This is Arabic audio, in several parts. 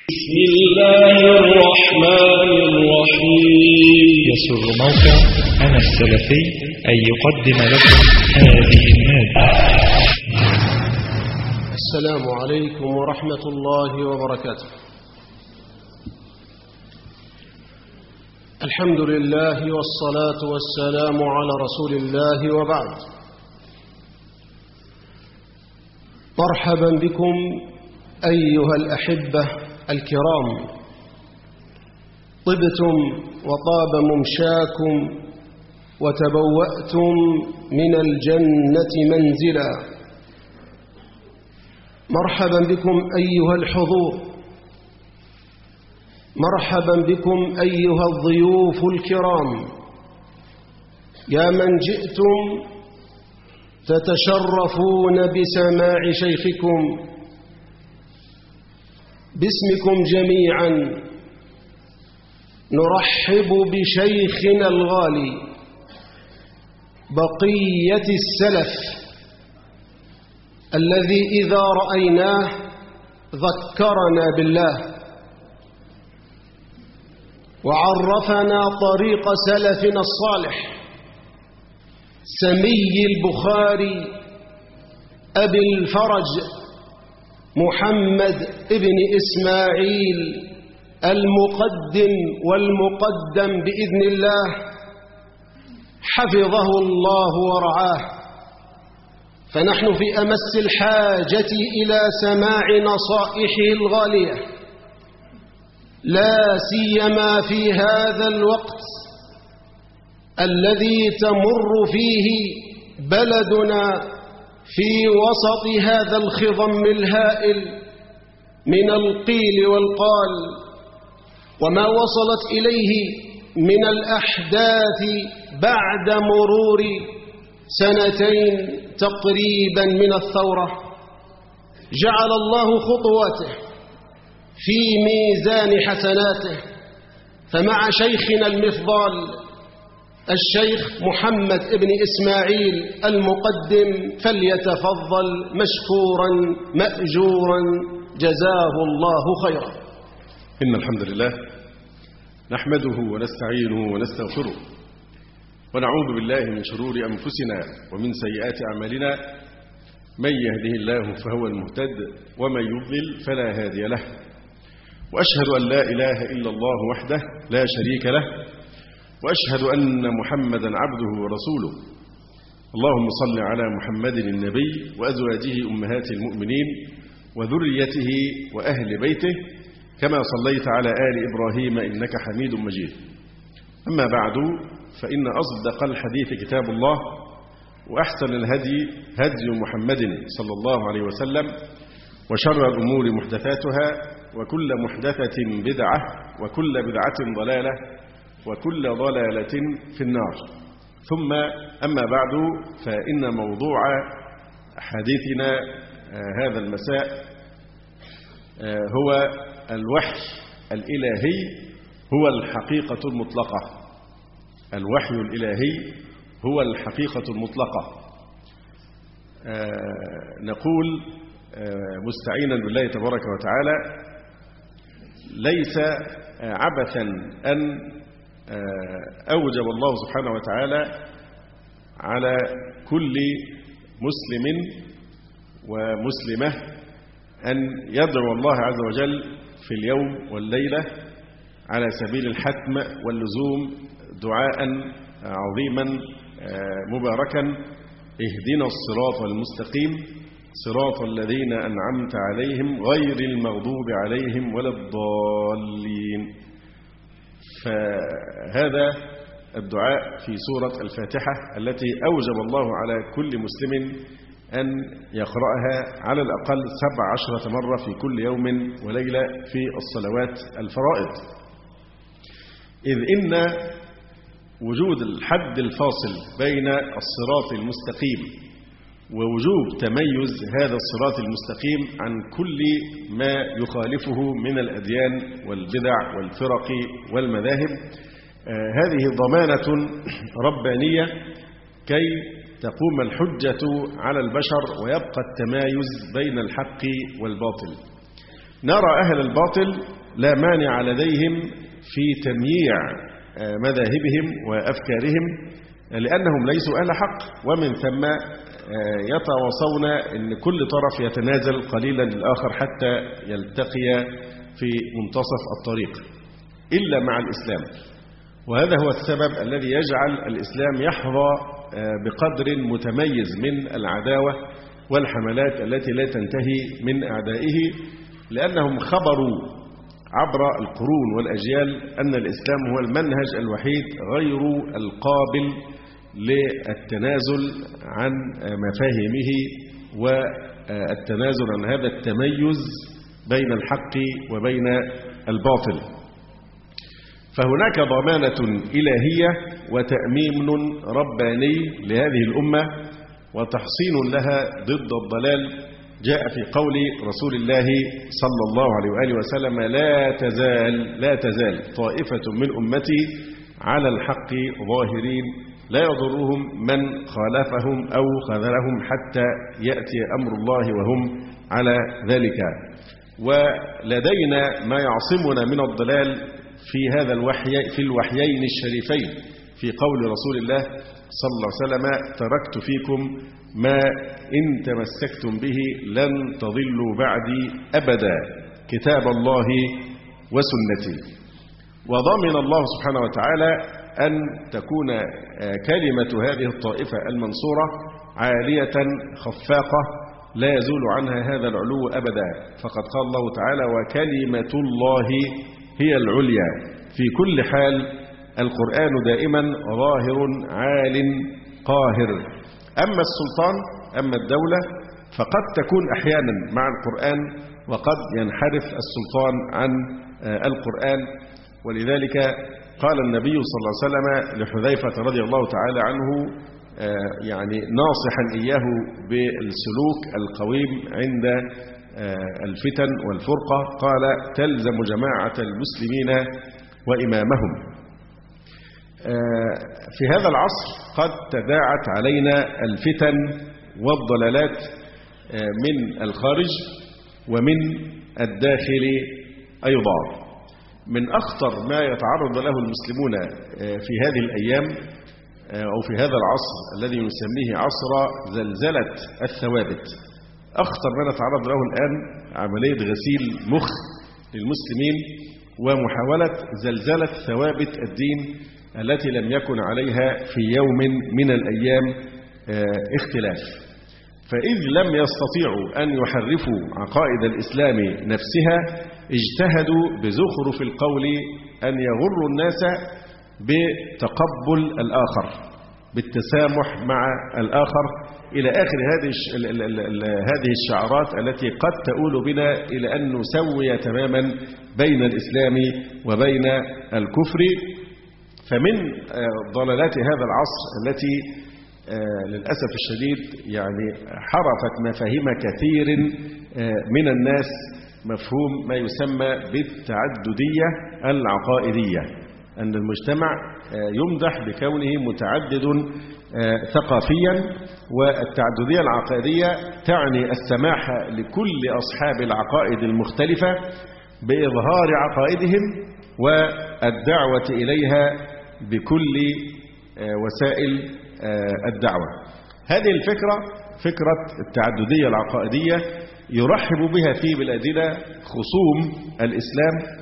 بسم الله الرحمن الرحيم. يسر موقع أنا السلفي أن يقدم لكم هذه المادة. السلام عليكم ورحمة الله وبركاته. الحمد لله والصلاة والسلام على رسول الله وبعد. مرحبا بكم أيها الأحبة الكرام، طبتم وطاب ممشاكم وتبوأتم من الجنة منزلا. مرحبا بكم أيها الحضور، مرحبا بكم أيها الضيوف الكرام، يا من جئتم تتشرفون بسماع شيخكم. باسمكم جميعا نرحب بشيخنا الغالي بقية السلف، الذي إذا رأيناه ذكرنا بالله وعرفنا طريق سلفنا الصالح، سمي البخاري أبي الفرج محمد ابن إسماعيل المقدم والمقدم بإذن الله، حفظه الله ورعاه. فنحن في أمس الحاجة إلى سماع نصائحه الغالية، لا سيما في هذا الوقت الذي تمر فيه بلدنا في وسط هذا الخضم الهائل من القيل والقال، وما وصلت إليه من الأحداث بعد مرور سنتين تقريبا من الثورة. جعل الله خطواته في ميزان حسناته. فمع شيخنا المفضال الشيخ محمد ابن إسماعيل المقدم فليتفضل مشكورا مأجورا، جزاه الله خيرا. إن الحمد لله نحمده ونستعينه ونستغفره، ونعوذ بالله من شرور أنفسنا ومن سيئات أعمالنا. من يهده الله فهو المهتد، ومن يضلل فلا هادي له. وأشهد أن لا إله إلا الله وحده لا شريك له، وأشهد أن محمدا عبده ورسوله. اللهم صل على محمد النبي وأزواجه أمهات المؤمنين وذريته وأهل بيته، كما صليت على آل إبراهيم إنك حميد مجيد. أما بعد، فإن أصدق الحديث كتاب الله، وأحسن الهدي هدي محمد صلى الله عليه وسلم، وشر الأمور محدثاتها، وكل محدثة بدعة، وكل بدعة ضلالة، وكل ضلالة في النار. ثم أما بعد، فإن موضوع حديثنا هذا المساء هو الوحي الإلهي هو الحقيقة المطلقة. الوحي الإلهي هو الحقيقة المطلقة. نقول مستعينا بالله تبارك وتعالى: ليس عبثا أن أوجب الله سبحانه وتعالى على كل مسلم ومسلمة أن يدعو الله عز وجل في اليوم والليلة على سبيل الحتم واللزوم دعاء عظيما مباركا: اهدنا الصراط المستقيم صراط الذين أنعمت عليهم غير المغضوب عليهم ولا الضالين. فهذا الدعاء في سورة الفاتحة التي أوجب الله على كل مسلم أن يقرأها على الأقل 17 مرة في كل يوم وليلة في الصلوات الفرائض، إذ إن وجود الحد الفاصل بين الصراط المستقيم ووجوب تميز هذا الصراط المستقيم عن كل ما يخالفه من الأديان والبدع والفرق والمذاهب، هذه ضمانة ربانية كي تقوم الحجة على البشر ويبقى التمايز بين الحق والباطل. نرى أهل الباطل لا مانع لديهم في تمييع مذاهبهم وأفكارهم لأنهم ليسوا أهل حق، ومن ثم يتواصون أن كل طرف يتنازل قليلا للآخر حتى يلتقي في منتصف الطريق، إلا مع الإسلام. وهذا هو السبب الذي يجعل الإسلام يحظى بقدر متميز من العداوة والحملات التي لا تنتهي من أعدائه، لأنهم خبروا عبر القرون والأجيال أن الإسلام هو المنهج الوحيد غير القابل للتنازل عن مفاهيمه والتنازل عن هذا التميز بين الحق وبين الباطل. فهناك ضمانة إلهية وتأمين رباني لهذه الأمة وتحصين لها ضد الضلال، جاء في قول رسول الله صلى الله عليه وآله وسلم: لا تزال طائفة من أمتي على الحق ظاهرين لا يضرهم من خالفهم أو خذلهم حتى يأتي أمر الله وهم على ذلك. ولدينا ما يعصمنا من الضلال في هذا في الوحيين الشريفين، في قول رسول الله صلى الله عليه وسلم: تركت فيكم ما إن تمسكتم به لن تضلوا بعدي أبدا، كتاب الله وسنتي. وضمن الله سبحانه وتعالى أن تكون كلمة هذه الطائفة المنصورة عالية خفاقة لا يزول عنها هذا العلو أبدا، فقد قال الله تعالى: وكلمة الله هي العليا. في كل حال القرآن دائما ظاهر عال قاهر. أما السلطان، أما الدولة، فقد تكون أحيانا مع القرآن وقد ينحرف السلطان عن القرآن. ولذلك قال النبي صلى الله عليه وسلم لحذيفة رضي الله تعالى عنه يعني ناصحا إياه بالسلوك القويم عند الفتن والفرقة، قال: تلزم جماعة المسلمين وإمامهم. في هذا العصر قد تداعت علينا الفتن والضلالات من الخارج ومن الداخل أيضا. من أخطر ما يتعرض له المسلمون في هذه الأيام أو في هذا العصر الذي نسميه عصر زلزلة الثوابت، أخطر ما نتعرض له الآن عملية غسيل مخ للمسلمين ومحاولة زلزلة ثوابت الدين التي لم يكن عليها في يوم من الأيام اختلاف. فإذ لم يستطيعوا أن يحرفوا عقائد الإسلام نفسها، اجتهدوا بزخرف القول أن يغروا الناس بتقبل الآخر، بالتسامح مع الآخر، إلى آخر هذه الشعارات التي قد تؤول بنا إلى أن نسوي تماما بين الإسلام وبين الكفر. فمن ضلالات هذا العصر التي للأسف الشديد يعني حرفت مفاهيم كثير من الناس مفهوم ما يسمى بالتعددية العقائدية، أن المجتمع يمدح بكونه متعدد ثقافيا، والتعددية العقائدية تعني السماح لكل أصحاب العقائد المختلفة بإظهار عقائدهم والدعوة إليها بكل وسائل الدعوة. هذه الفكرة، فكرة التعددية العقائدية، يرحب بها في بلادنا خصوم الإسلام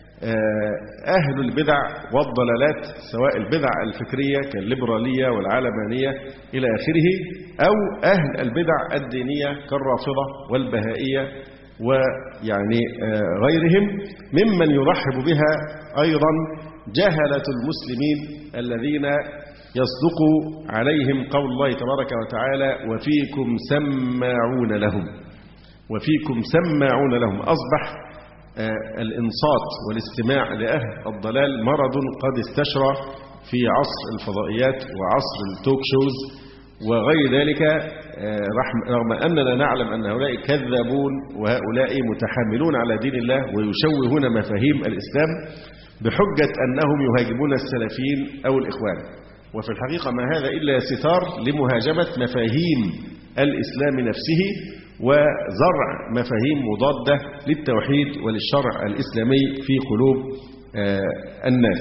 أهل البدع والضلالات، سواء البدع الفكرية كالليبرالية والعلمانية إلى آخره، أو أهل البدع الدينية كالرافضة والبهائية ويعني غيرهم، ممن يرحب بها أيضا جهلة المسلمين الذين يصدق عليهم قول الله تبارك وتعالى: وفيكم سماعون لهم. وفيكم سماعون لهم. أصبح الإنصات والاستماع لأهل الضلال مرض قد استشرى في عصر الفضائيات وعصر التوك شوز وغير ذلك، رغم أننا نعلم أن هؤلاء كذابون وهؤلاء متحاملون على دين الله ويشوهون مفاهيم الإسلام بحجة أنهم يهاجمون السلفيين أو الإخوان. وفي الحقيقة ما هذا إلا ستار لمهاجمة مفاهيم الإسلام نفسه وزرع مفاهيم مضادة للتوحيد وللشرع الإسلامي في قلوب الناس.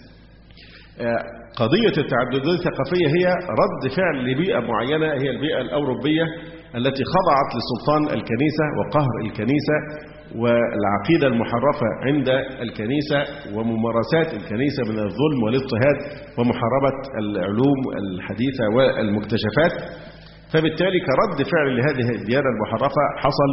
قضية التعددية الثقافية هي رد فعل لبيئة معينة، هي البيئة الأوروبية التي خضعت لسلطان الكنيسة وقهر الكنيسة والعقيدة المحرفة عند الكنيسة وممارسات الكنيسة من الظلم والاضطهاد ومحاربة العلوم الحديثة والمكتشفات. فبالتالي كرد فعل لهذه الديانة المحرفة حصل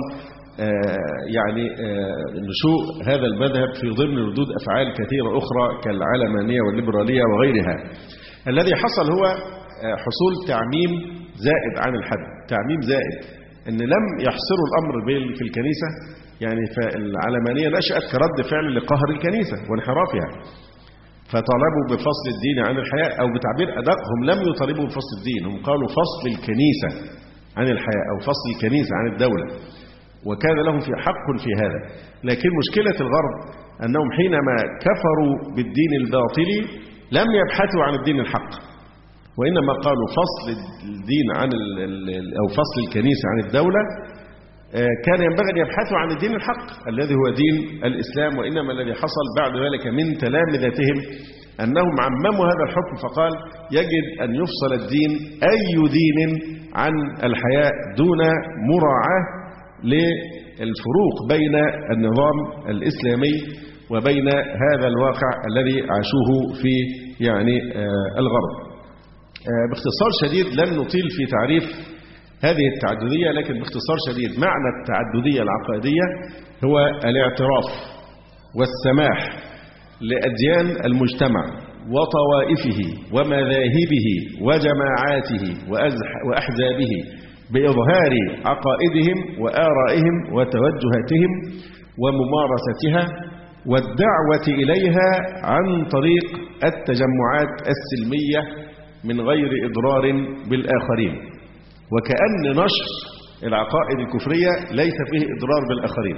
نشوء هذا المذهب في ضمن ردود أفعال كثيرة أخرى كالعلمانية والليبرالية وغيرها. الذي حصل هو حصول تعميم زائد عن الحد، تعميم زائد، أن لم يحصروا الأمر في الكنيسة، يعني فالعلمانية نشأت كرد فعل لقهر الكنيسة وانحرافها، فطالبوا بفصل الدين عن الحياة، أو بتعبير أدق هم لم يطالبوا بفصل الدين، هم قالوا فصل الكنيسة عن الحياة أو فصل الكنيسة عن الدولة، وكان لهم في حق في هذا. لكن مشكلة الغرب أنهم حينما كفروا بالدين الباطلي لم يبحثوا عن الدين الحق، وإنما قالوا فصل الدين عن أو فصل الكنيسة عن الدولة. كان ينبغي أن يبحثوا عن الدين الحق الذي هو دين الإسلام، وإنما الذي حصل بعد ذلك من تلامذتهم أنهم عمموا هذا الحكم، فقال يجب أن يفصل الدين أي دين عن الحياة دون مراعاة للفروق بين النظام الإسلامي وبين هذا الواقع الذي عاشوه في الغرب. باختصار شديد لن نطيل في تعريف هذه التعددية، لكن باختصار شديد معنى التعددية العقائدية هو الاعتراف والسماح لأديان المجتمع وطوائفه ومذاهبه وجماعاته وأحزابه بإظهار عقائدهم وآرائهم وتوجهاتهم وممارستها والدعوة إليها عن طريق التجمعات السلمية من غير إضرار بالآخرين. وكأن نشر العقائد الكفرية ليس فيه إضرار بالآخرين،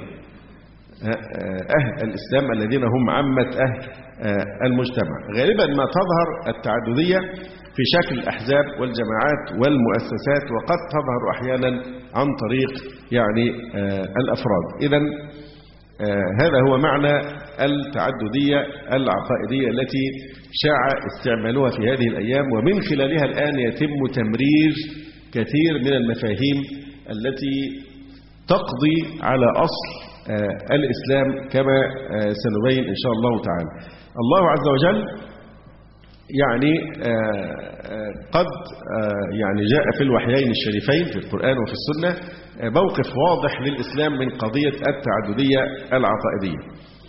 أهل الإسلام الذين هم عامة أهل المجتمع. غالبا ما تظهر التعددية في شكل الأحزاب والجماعات والمؤسسات، وقد تظهر أحيانا عن طريق الأفراد. إذن هذا هو معنى التعددية العقائدية التي شاع استعمالها في هذه الأيام، ومن خلالها الآن يتم تمرير كثير من المفاهيم التي تقضي على أصل الإسلام كما سنبين إن شاء الله تعالى. الله عز وجل قد جاء في الوحيين الشريفين في القرآن وفي السنة موقف واضح للإسلام من قضية التعددية العقائدية،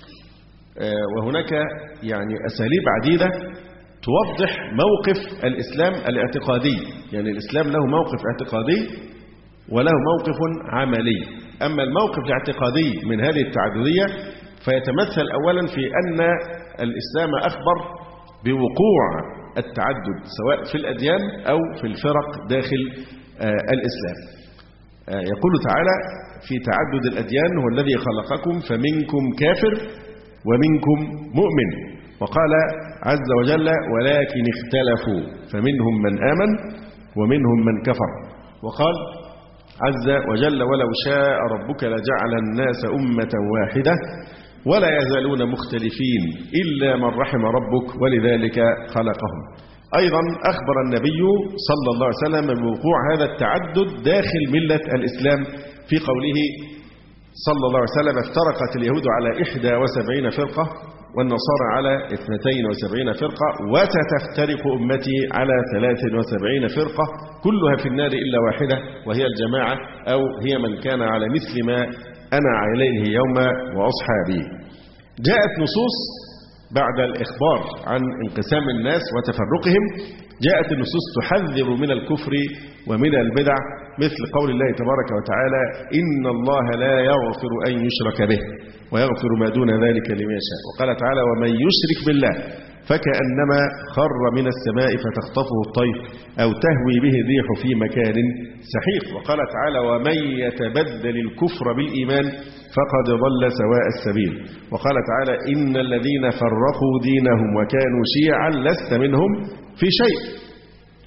وهناك أساليب عديدة توضح موقف الإسلام الاعتقادي. الإسلام له موقف اعتقادي وله موقف عملي. أما الموقف الاعتقادي من هذه التعددية فيتمثل أولا في أن الإسلام أخبر بوقوع التعدد سواء في الأديان أو في الفرق داخل الإسلام. يقول تعالى في تعدد الأديان هو الذي خلقكم فمنكم كافر ومنكم مؤمن، وقال عز وجل ولكن اختلفوا فمنهم من آمن ومنهم من كفر، وقال عز وجل ولو شاء ربك لجعل الناس أمة واحدة ولا يزالون مختلفين إلا من رحم ربك ولذلك خلقهم. أيضا أخبر النبي صلى الله عليه وسلم بوقوع هذا التعدد داخل ملة الإسلام في قوله صلى الله عليه وسلم افترقت اليهود على 71 فرقة والنصارى على 72 فرقة وستفترق أمتي على 73 فرقة كلها في النار إلا واحدة وهي الجماعة أو هي من كان على مثل ما أنا عليه يوم وأصحابي. جاءت نصوص بعد الإخبار عن انقسام الناس وتفرقهم، جاءت النصوص تحذر من الكفر ومن البدع، مثل قول الله تبارك وتعالى إن الله لا يغفر أن يشرك به ويغفر ما دون ذلك لمن يشاء. وقال تعالى ومن يشرك بالله فكأنما خر من السماء فتخطفه الطير أو تهوي به الريح في مكان سحيق. وقال تعالى ومن يتبدل الكفر بالإيمان فقد ضل سواء السبيل. وقال تعالى إن الذين فرقوا دينهم وكانوا شيعا لست منهم في شيء.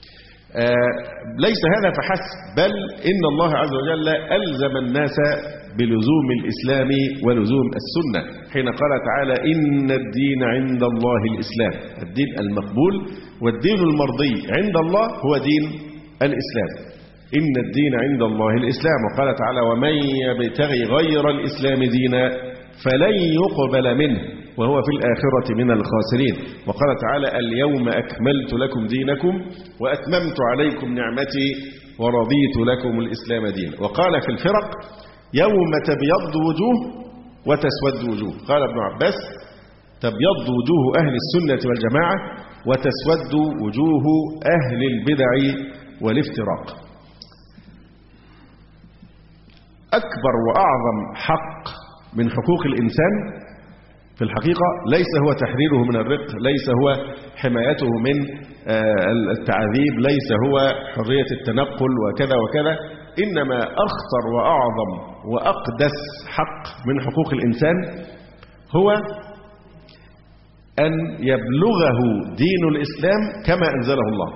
ليس هذا فحسب، بل إن الله عز وجل ألزم الناس بلزوم الإسلام ولزوم السنة، حين قال تعالى إن الدين عند الله الإسلام. الدين المقبول والدين المرضي عند الله هو دين الإسلام. إن الدين عند الله الإسلام. وقال تعالى ومن يبتغي غير الإسلام دينا فلن يقبل منه وهو في الآخرة من الخاسرين. وقال تعالى اليوم أكملت لكم دينكم وأتممت عليكم نعمتي ورضيت لكم الإسلام دينا. وقال في الفرق يوم تبيض وجوه وتسود وجوه. قال ابن عباس تبيض وجوه أهل السنة والجماعة وتسود وجوه أهل البدع والافتراق. أكبر وأعظم حق من حقوق الإنسان في الحقيقة ليس هو تحريره من الرق، ليس هو حمايته من التعذيب، ليس هو حرية التنقل وكذا وكذا، إنما أخطر وأعظم وأقدس حق من حقوق الإنسان هو أن يبلغه دين الإسلام كما أنزله الله،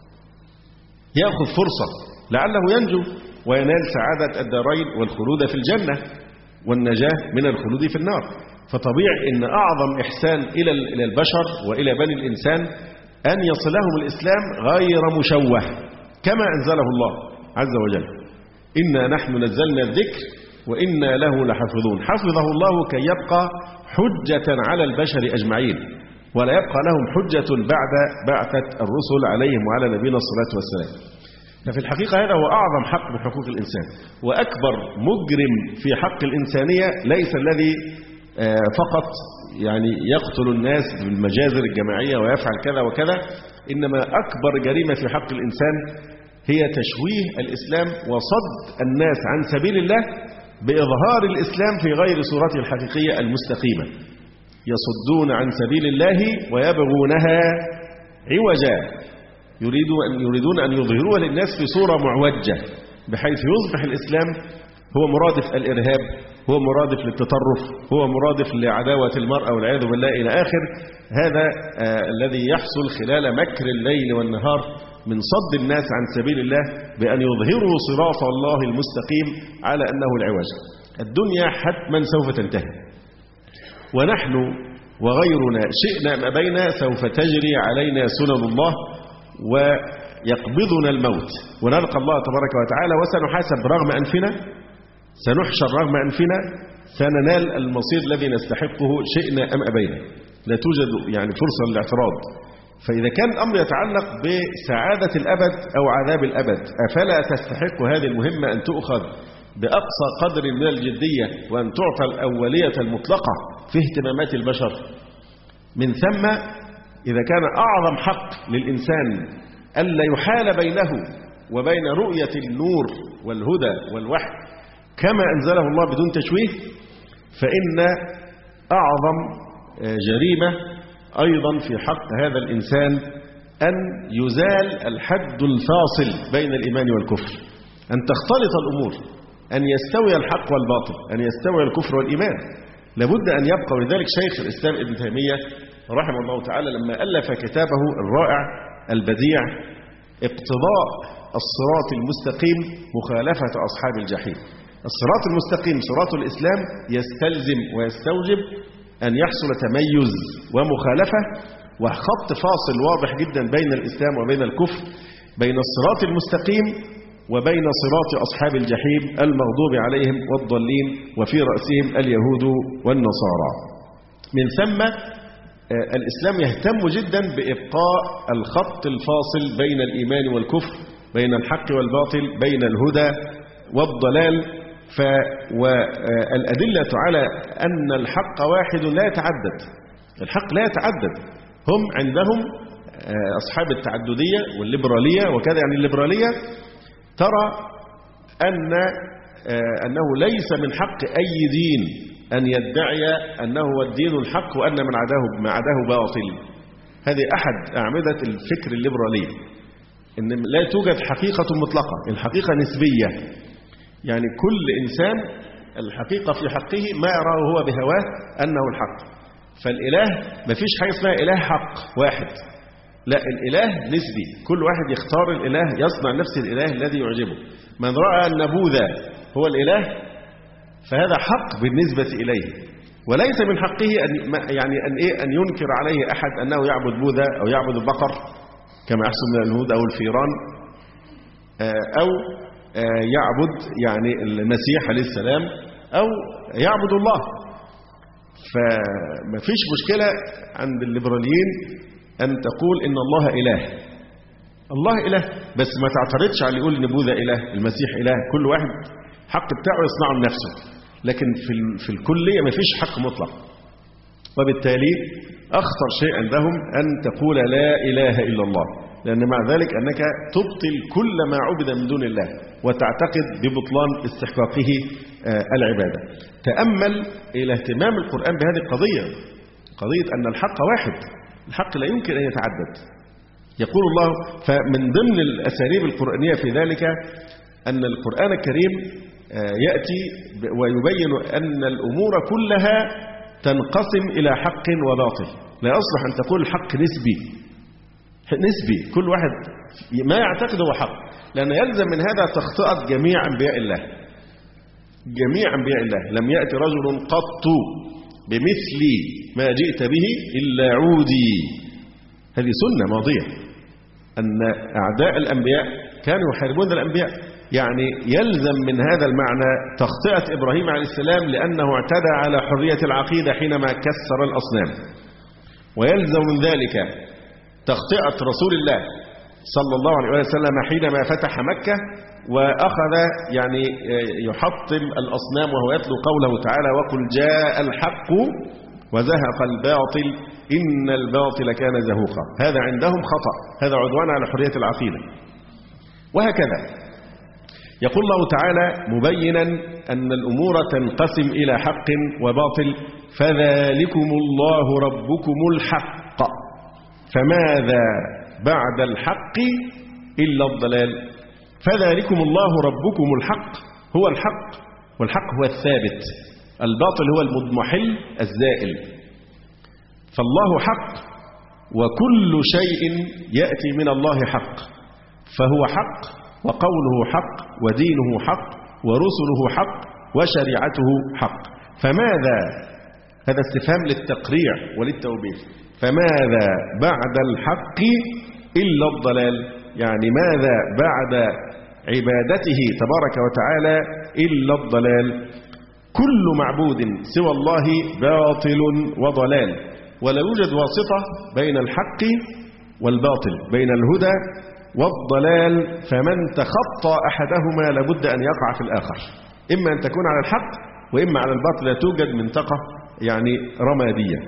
يأخذ فرصة لعله ينجو وينال سعادة الدارين والخلود في الجنة والنجاة من الخلود في النار. فطبيعي أن أعظم إحسان إلى البشر وإلى بني الإنسان أن يصلهم الإسلام غير مشوه كما أنزله الله عز وجل. إنا نحن نزلنا الذكر وإنا له لحافظون. حفظه الله كي يبقى حجة على البشر أجمعين ولا يبقى لهم حجة بعد بعثة الرسل عليهم وعلى نبينا الصلاة والسلام. ففي الحقيقة هذا هو أعظم حق من حقوق الإنسان. وأكبر مجرم في حق الإنسانية ليس الذي فقط يعني يقتل الناس بالمجازر الجماعية ويفعل كذا وكذا، إنما أكبر جريمة في حق الإنسان هي تشويه الإسلام وصد الناس عن سبيل الله بإظهار الإسلام في غير صورته الحقيقية المستقيمة. يصدون عن سبيل الله ويبغونها عوجا، يريدون أن يظهروها للناس في صورة معوجة بحيث يصبح الإسلام هو مرادف الإرهاب، هو مرادف للتطرف، هو مرادف لعداوة المرأة والعياذ بالله إلى آخر. هذا الذي يحصل خلال مكر الليل والنهار من صد الناس عن سبيل الله بأن يظهروا صراط الله المستقيم على أنه العوج. الدنيا حتما سوف تنتهي، ونحن وغيرنا شئنا أم أبينا سوف تجري علينا سنن الله ويقبضنا الموت ونلقى الله تبارك وتعالى وسنحاسب رغم أنفنا، سنحشر رغم أنفنا، سننال المصير الذي نستحقه شئنا أم أبينا. لا توجد يعني فرصة للاعتراض. فإذا كان الأمر يتعلق بسعادة الأبد أو عذاب الأبد، أفلا تستحق هذه المهمة أن تؤخذ بأقصى قدر من الجدية وأن تعطى الأولية المطلقة في اهتمامات البشر؟ من ثم إذا كان أعظم حق للإنسان ألا يحال بينه وبين رؤية النور والهدى والوحي كما أنزله الله بدون تشويه، فإن أعظم جريمة أيضا في حق هذا الإنسان أن يزال الحد الفاصل بين الإيمان والكفر، أن تختلط الأمور، أن يستوي الحق والباطل، أن يستوي الكفر والإيمان. لابد أن يبقى. ولذلك شيخ الإسلام ابن تيمية رحمه الله تعالى لما ألف كتابه الرائع البديع اقتضاء الصراط المستقيم مخالفة أصحاب الجحيم. الصراط المستقيم صراط الإسلام يستلزم ويستوجب أن يحصل تميز ومخالفة وخط فاصل واضح جدا بين الإسلام وبين الكفر، بين الصراط المستقيم وبين صراط أصحاب الجحيم المغضوب عليهم والضالين وفي رأسهم اليهود والنصارى. من ثم الإسلام يهتم جدا بإبقاء الخط الفاصل بين الإيمان والكفر، بين الحق والباطل، بين الهدى والضلال. والأدلة على أن الحق واحد لا يتعدد. الحق لا يتعدد. هم عندهم أصحاب التعددية والليبرالية وكذا. يعني الليبرالية ترى أنه ليس من حق أي دين أن يدعي أنه هو الدين الحق وأن من عداه باطل. هذه أحد أعمدة الفكر الليبرالي، إن لا توجد حقيقة مطلقة، الحقيقة نسبية. يعني كل إنسان الحقيقة في حقه ما يراه هو بهواه أنه الحق. فالإله ما فيش حاجة اسمها إله حق واحد، لا، الإله نسبي، كل واحد يختار الإله، يصنع نفس الإله الذي يعجبه. من رأى أن بوذا هو الإله فهذا حق بالنسبة إليه، وليس من حقه أن ينكر عليه أحد أنه يعبد بوذا أو يعبد البقر كما يحصل من اليهود أو الفيران، أو يعبد المسيح عليه السلام، أو يعبد الله. فما فيش مشكلة عند الليبراليين أن تقول إن الله إله، الله إله، بس ما تعترضش على اللي يقول إن بوذا إله، المسيح إله. كل واحد حق بتاعه يصنعه لنفسه، لكن في الكلية ما فيش حق مطلق. وبالتالي أخطر شيء عندهم أن تقول لا إله إلا الله، لأن مع ذلك أنك تبطل كل ما عبد من دون الله وتعتقد ببطلان استحقاقه العبادة. تأمل إلى اهتمام القرآن بهذه القضية، قضية أن الحق واحد، الحق لا يمكن أن يتعدد. يقول الله، فمن ضمن الأساليب القرآنية في ذلك أن القرآن الكريم يأتي ويبين أن الأمور كلها تنقسم إلى حق وباطل. لا يصلح أن تقول الحق نسبي، كل واحد ما يعتقد هو حق، لأن يلزم من هذا تخطئة جميع أنبياء الله. جميع أنبياء الله لم يأتي رجل قط بمثل ما جئت به إلا عودي. هذه سنة ماضية، أن أعداء الأنبياء كانوا يحاربون الأنبياء. يلزم من هذا المعنى تخطئة إبراهيم عليه السلام لأنه اعتدى على حرية العقيدة حينما كسر الأصنام، ويلزم من ذلك تخطئة رسول الله صلى الله عليه وسلم حينما فتح مكة وأخذ يحطم الأصنام وهو يتلو قوله تعالى وقل جاء الحق وزهق الباطل إن الباطل كان زهوقا. هذا عندهم خطأ، هذا عدوان على حرية العقيدة. وهكذا يقول الله تعالى مبينا أن الأمور تنقسم إلى حق وباطل، فذلكم الله ربكم الحق، فماذا بعد الحق إلا الضلال. فذلكم الله ربكم الحق هو الحق، والحق هو الثابت، الباطل هو المضمحل الزائل. فالله حق، وكل شيء يأتي من الله حق، فهو حق، وقوله حق، ودينه حق، ورسله حق، وشريعته حق. فماذا، هذا استفهام للتقريع وللتوبيخ، فماذا بعد الحق إلا الضلال، ماذا بعد عبادته تبارك وتعالى إلا الضلال. كل معبود سوى الله باطل وضلال، ولا يوجد واسطة بين الحق والباطل، بين الهدى والضلال. فمن تخطى أحدهما لابد أن يقع في الآخر، إما أن تكون على الحق وإما على الباطل، لا توجد منطقة رمادية.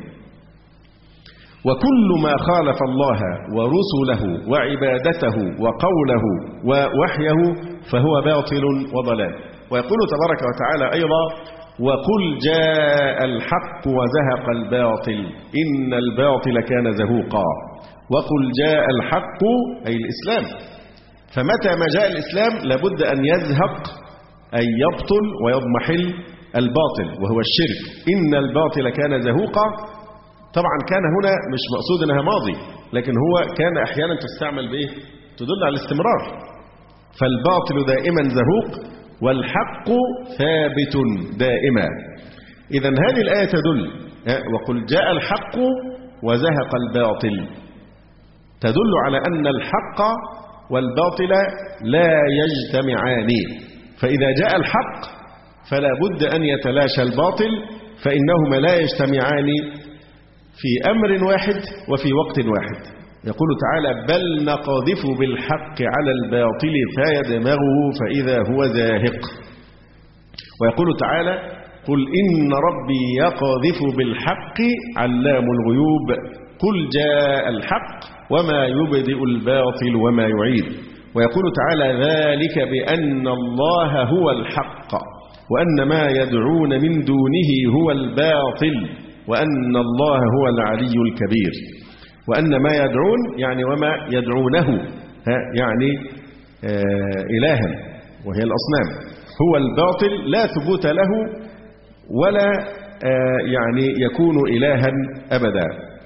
وكل ما خالف الله ورسله وعبادته وقوله ووحيه فهو باطل وضلال. ويقول تبارك وتعالى أيضا وقل جاء الحق وزهق الباطل إن الباطل كان زهوقا. وقل جاء الحق أي الإسلام، فمتى ما جاء الإسلام لابد أن يزهق أي يبطل ويضمحل الباطل وهو الشرك. إن الباطل كان زهوقا، طبعا كان هنا مش مقصود أنها ماضي، لكن هو كان أحيانا تستعمل بإيه؟ تدل على الاستمرار. فالباطل دائما زهوق والحق ثابت دائما. إذن هذه الآية تدل وقل جاء الحق وزهق الباطل، تدل على أن الحق والباطل لا يجتمعان. فإذا جاء الحق فلا بد أن يتلاشى الباطل، فإنهما لا يجتمعان في أمر واحد وفي وقت واحد. يقول تعالى بل نقذف بالحق على الباطل فيدمغه فإذا هو زاهق. ويقول تعالى قل إن ربي يقذف بالحق علام الغيوب قل جاء الحق وما يبدئ الباطل وما يعيد. ويقول تعالى ذلك بأن الله هو الحق وأن ما يدعون من دونه هو الباطل وأن الله هو العلي الكبير. وأن ما يدعون يعني وما يدعونه يعني إلها وهي الأصنام هو الباطل لا ثبوت له ولا يعني يكون إلها أبدا.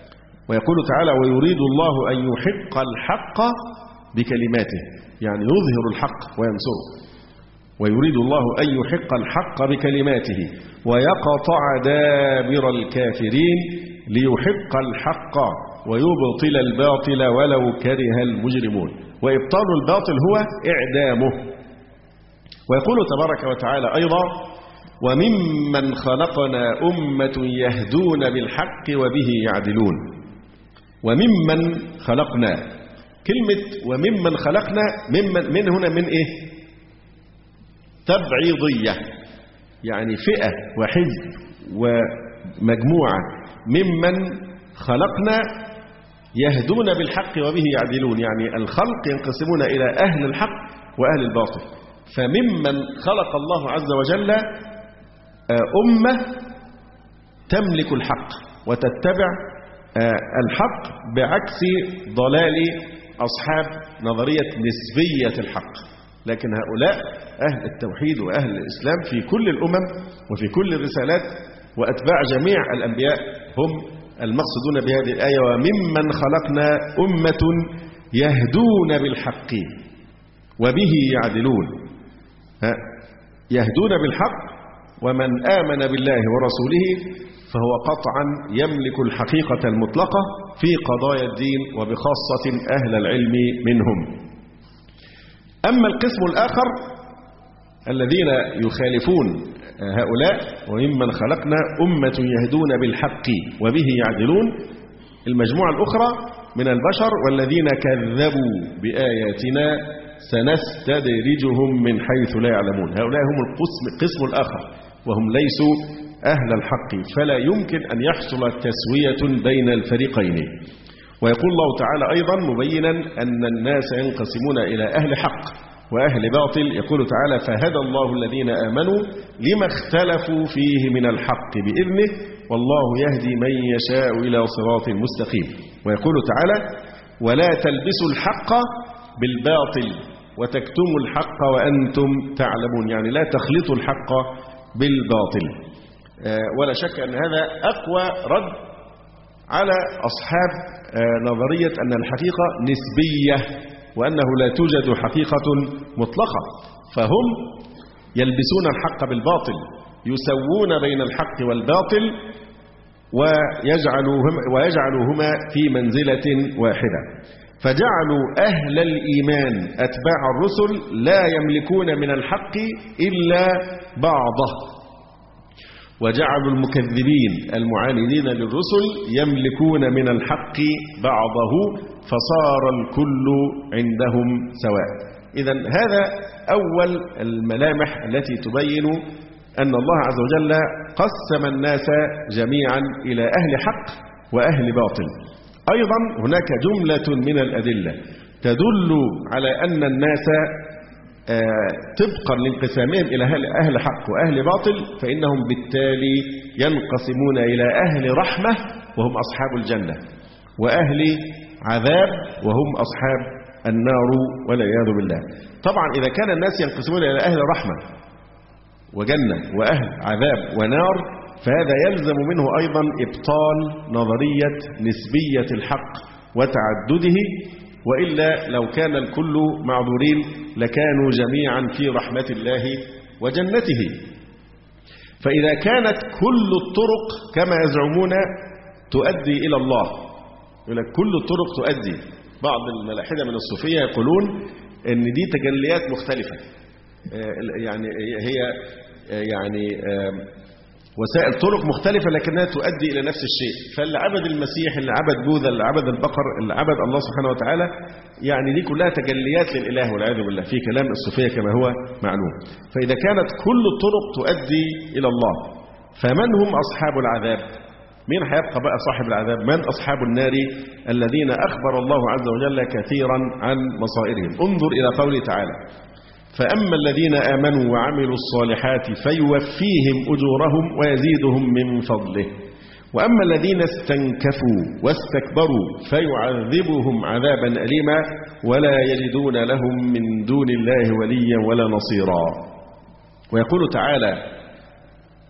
ويقول تعالى ويريد الله أن يحق الحق بكلماته، يعني يظهر الحق وينصره. ويريد الله أن يحق الحق بكلماته ويقطع دابر الكافرين ليحق الحق ويبطل الباطل ولو كره المجرمون. وإبطال الباطل هو إعدامه. ويقول تبارك وتعالى أيضا وممن خلقنا أمة يهدون بالحق وبه يعدلون. وممن خلقنا، كلمة وممن خلقنا من هنا من إيه؟ تبعيضية، يعني فئة وحزب ومجموعة ممن خلقنا يهدون بالحق وبه يعدلون، يعني الخلق ينقسمون إلى أهل الحق وأهل الباطل. فممن خلق الله عز وجل أمة تملك الحق وتتبع الحق بعكس ضلال أصحاب نظرية نسبية الحق. لكن هؤلاء أهل التوحيد وأهل الإسلام في كل الأمم وفي كل الرسالات وأتباع جميع الأنبياء هم المقصودون بهذه الآية وممن خلقنا أمة يهدون بالحق وبه يعدلون. يهدون بالحق، ومن آمن بالله ورسوله فهو قطعا يملك الحقيقة المطلقة في قضايا الدين وبخاصة أهل العلم منهم. أما القسم الآخر الذين يخالفون هؤلاء وممن خلقنا أمة يهدون بالحق وبه يعدلون، المجموعة الأخرى من البشر والذين كذبوا بآياتنا سنستدرجهم من حيث لا يعلمون. هؤلاء هم القسم الآخر وهم ليسوا أهل الحق، فلا يمكن أن يحصل تسوية بين الفريقين. ويقول الله تعالى أيضا مبينا أن الناس ينقسمون إلى أهل حق وأهل باطل. يقول تعالى فهدى الله الذين آمنوا لما اختلفوا فيه من الحق بإذنه والله يهدي من يشاء إلى صراط مستقيم. ويقول تعالى ولا تلبسوا الحق بالباطل وتكتموا الحق وأنتم تعلمون، يعني لا تخلطوا الحق بالباطل. ولا شك أن هذا أقوى رد على أصحاب نظرية أن الحقيقة نسبية وأنه لا توجد حقيقة مطلقة. فهم يلبسون الحق بالباطل، يسوون بين الحق والباطل ويجعلوهما في منزلة واحدة. فجعلوا أهل الإيمان أتباع الرسل لا يملكون من الحق إلا بعضه، وجعلوا المكذبين المعاندين للرسل يملكون من الحق بعضه فصار الكل عندهم سواء. إذن هذا أول الملامح التي تبين أن الله عز وجل قسم الناس جميعا إلى أهل حق وأهل باطل. أيضا هناك جملة من الأدلة تدل على أن الناس طبقا لانقسامهم إلى أهل حق وأهل باطل فإنهم بالتالي ينقسمون إلى أهل رحمة وهم أصحاب الجنة، وأهل عذاب وهم أصحاب النار والعياذ بالله. طبعا إذا كان الناس ينقسمون إلى أهل رحمة وجنة وأهل عذاب ونار فهذا يلزم منه أيضا إبطال نظرية نسبية الحق وتعدده، وإلا لو كان الكل معذورين لكانوا جميعا في رحمة الله وجنته. فإذا كانت كل الطرق كما يزعمون تؤدي إلى الله، يقول كل الطرق تؤدي، بعض الملاحدة من الصوفية يقولون أن دي تجليات مختلفة، يعني هي يعني وسائل طرق مختلفة لكنها تؤدي إلى نفس الشيء. فاللي عبد المسيح، اللي عبد بوذا، اللي عبد البقر، اللي عبد الله سبحانه وتعالى، يعني دي كلها تجليات للإله والعياذ بالله في كلام الصوفية كما هو معلوم. فإذا كانت كل الطرق تؤدي إلى الله فمن هم أصحاب العذاب؟ مين هيبقى بقى صاحب العذاب؟ من أصحاب النار الذين أخبر الله عز وجل كثيرا عن مصائرهم؟ انظر إلى قوله تعالى فأما الذين آمنوا وعملوا الصالحات فيوفيهم أجورهم ويزيدهم من فضله، وأما الذين استنكفوا واستكبروا فيعذبهم عذابا أليما ولا يجدون لهم من دون الله وليا ولا نصيرا. ويقول تعالى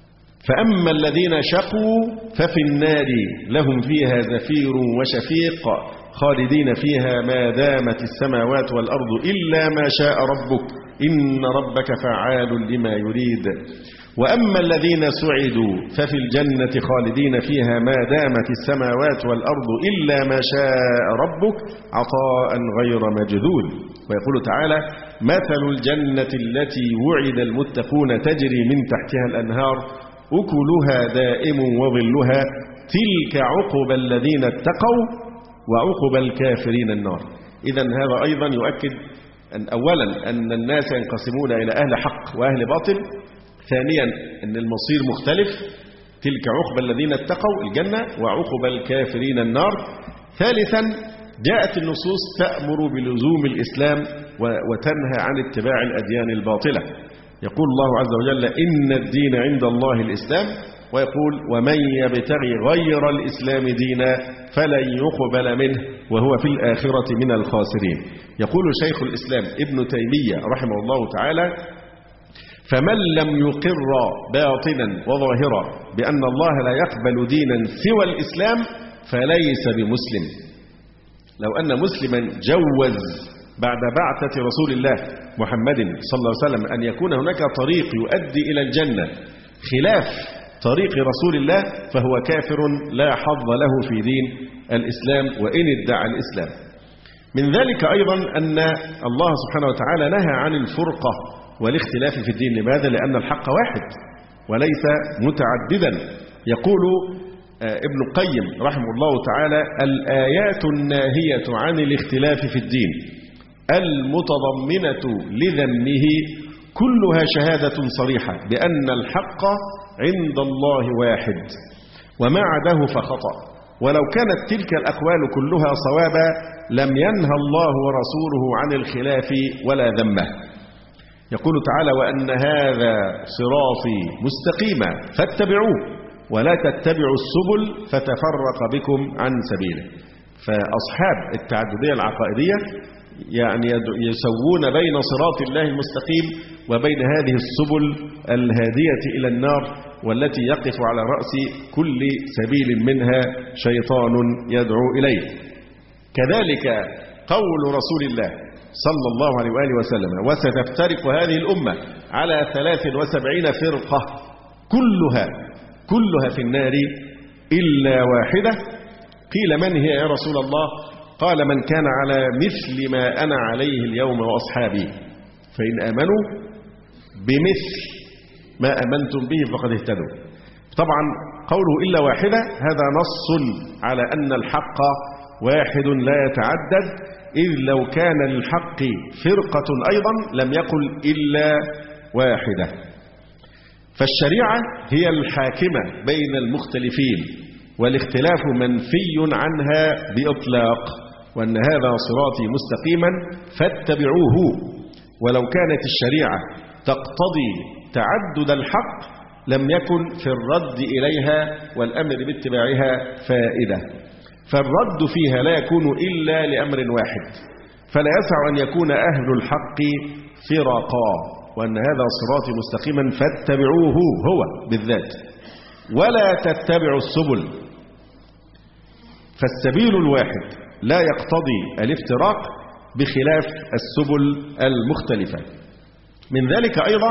فأما الذين شقوا ففي النار لهم فيها زفير وشفيق خالدين فيها ما دامت السماوات والأرض إلا ما شاء ربك إن ربك فعال لما يريد. وأما الذين سعدوا ففي الجنة خالدين فيها ما دامت السماوات والأرض إلا ما شاء ربك عطاء غير مجذول. ويقول تعالى مثل الجنة التي وعد المتقون تجري من تحتها الأنهار أكلها دائم وظلها تلك عقبى الذين اتقوا وعقبى الكافرين النار. إذن هذا أيضا يؤكد أن أولا أن الناس ينقسمون إلى أهل حق وأهل باطل. ثانيا أن المصير مختلف، تلك عقبى الذين اتقوا الجنة وعقبى الكافرين النار. ثالثا جاءت النصوص تأمر بلزوم الإسلام وتنهى عن اتباع الأديان الباطلة. يقول الله عز وجل إن الدين عند الله الإسلام، ويقول ومن يبتغي غير الإسلام دينا فلن يقبل منه وهو في الآخرة من الخاسرين. يقول شيخ الإسلام ابن تيمية رحمه الله تعالى فمن لم يقر باطنا وظاهرا بأن الله لا يقبل دينا سوى الإسلام فليس بمسلم. لو أن مسلما جوز بعد بعثة رسول الله محمد صلى الله عليه وسلم أن يكون هناك طريق يؤدي إلى الجنة خلاف طريق رسول الله فهو كافر لا حظ له في دين الإسلام وإن ادعى الإسلام. من ذلك أيضا أن الله سبحانه وتعالى نهى عن الفرقة والاختلاف في الدين. لماذا؟ لأن الحق واحد وليس متعددا. يقول ابن القيم رحمه الله تعالى الآيات الناهية عن الاختلاف في الدين المتضمنة لذمه كلها شهادة صريحة بأن الحق عند الله واحد وما عداه فخطأ. ولو كانت تلك الأقوال كلها صوابا لم ينهى الله ورسوله عن الخلاف ولا ذمه. يقول تعالى وأن هذا صراطي مستقيما فاتبعوه ولا تتبعوا السبل فتفرق بكم عن سبيله. فأصحاب التعددية العقائدية يعني يسوون بين صراط الله المستقيم وبين هذه السبل الهادية إلى النار والتي يقف على رأس كل سبيل منها شيطان يدعو إليه. كذلك قول رسول الله صلى الله عليه وآله وسلم وستفترق هذه الأمة على 73 فرقة كلها في النار إلا واحدة. قيل من هي يا رسول الله؟ قال من كان على مثل ما أنا عليه اليوم وأصحابي فإن آمنوا بمثل ما آمنتم به فقد اهتدوا. طبعا قوله إلا واحدة هذا نص على أن الحق واحد لا يتعدد، إذ لو كان للحق فرقة أيضا لم يقل إلا واحدة. فالشريعة هي الحاكمة بين المختلفين والاختلاف منفي عنها بإطلاق، وأن هذا صراطي مستقيما فاتبعوه. ولو كانت الشريعة تقتضي تعدد الحق لم يكن في الرد إليها والأمر باتباعها فائدة. فالرد فيها لا يكون إلا لأمر واحد، فلا يسع أن يكون أهل الحق فرقا، وأن هذا صراطي مستقيما فاتبعوه هو بالذات ولا تتبعوا السبل. فالسبيل الواحد لا يقتضي الافتراق بخلاف السبل المختلفة. من ذلك أيضا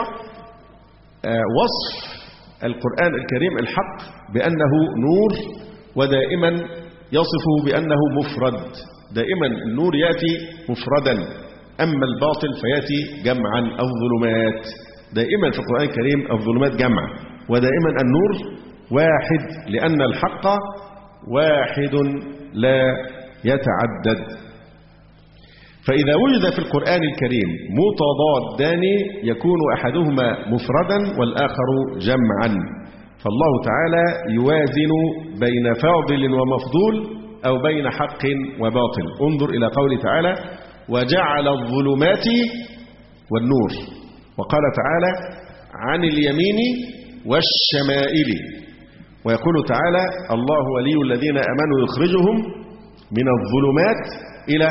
وصف القرآن الكريم الحق بأنه نور، ودائما يصفه بأنه مفرد. دائما النور يأتي مفردا، أما الباطل فيأتي جمعا الظلمات. دائما في القرآن الكريم الظلمات جمع، ودائما النور واحد لأن الحق واحد لا يتعدد. فإذا وجد في القرآن الكريم متضادان يكون أحدهما مفردا والآخر جمعا. فالله تعالى يوازن بين فاضل ومفضول أو بين حق وباطل. انظر إلى قوله تعالى وجعل الظلمات والنور، وقال تعالى عن اليمين والشمائل. ويقول تعالى الله ولي الذين آمنوا يخرجهم من الظلمات إلى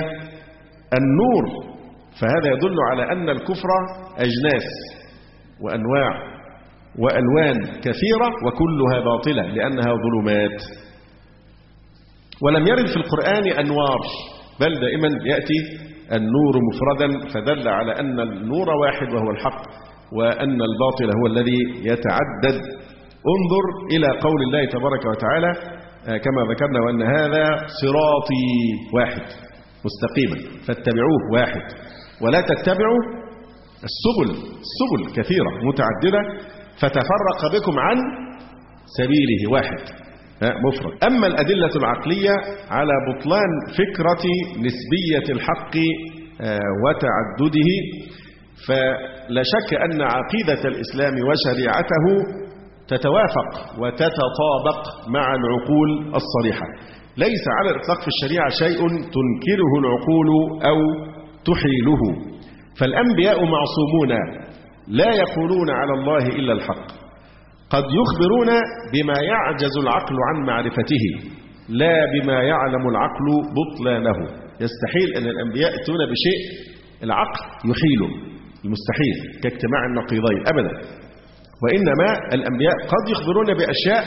النور. فهذا يدل على أن الكفر أجناس وأنواع، وألوان كثيرة وكلها باطلة لأنها ظلمات. ولم يرد في القرآن أنوار، بل دائما يأتي النور مفردا، فدل على أن النور واحد وهو الحق، وأن الباطل هو الذي يتعدد. انظر إلى قول الله تبارك وتعالى كما ذكرنا: وأن هذا صراطي واحد مستقيما فاتبعوه واحد ولا تتبعوا السبل كثيرة متعددة فتفرق بكم عن سبيله واحد مفرد. أما الأدلة العقلية على بطلان فكرة نسبية الحق وتعدده، فلا شك أن عقيدة الإسلام وشريعته تتوافق وتتطابق مع العقول الصريحة. ليس على الإطلاق في الشريعة شيء تنكره العقول أو تحيله، فالأنبياء معصومون لا يقولون على الله إلا الحق، قد يخبرون بما يعجز العقل عن معرفته لا بما يعلم العقل بطلانه. يستحيل أن الأنبياء يأتون بشيء العقل يحيله، المستحيل، كاجتماع النقيضين أبدا. وإنما الأنبياء قد يخبرون بأشياء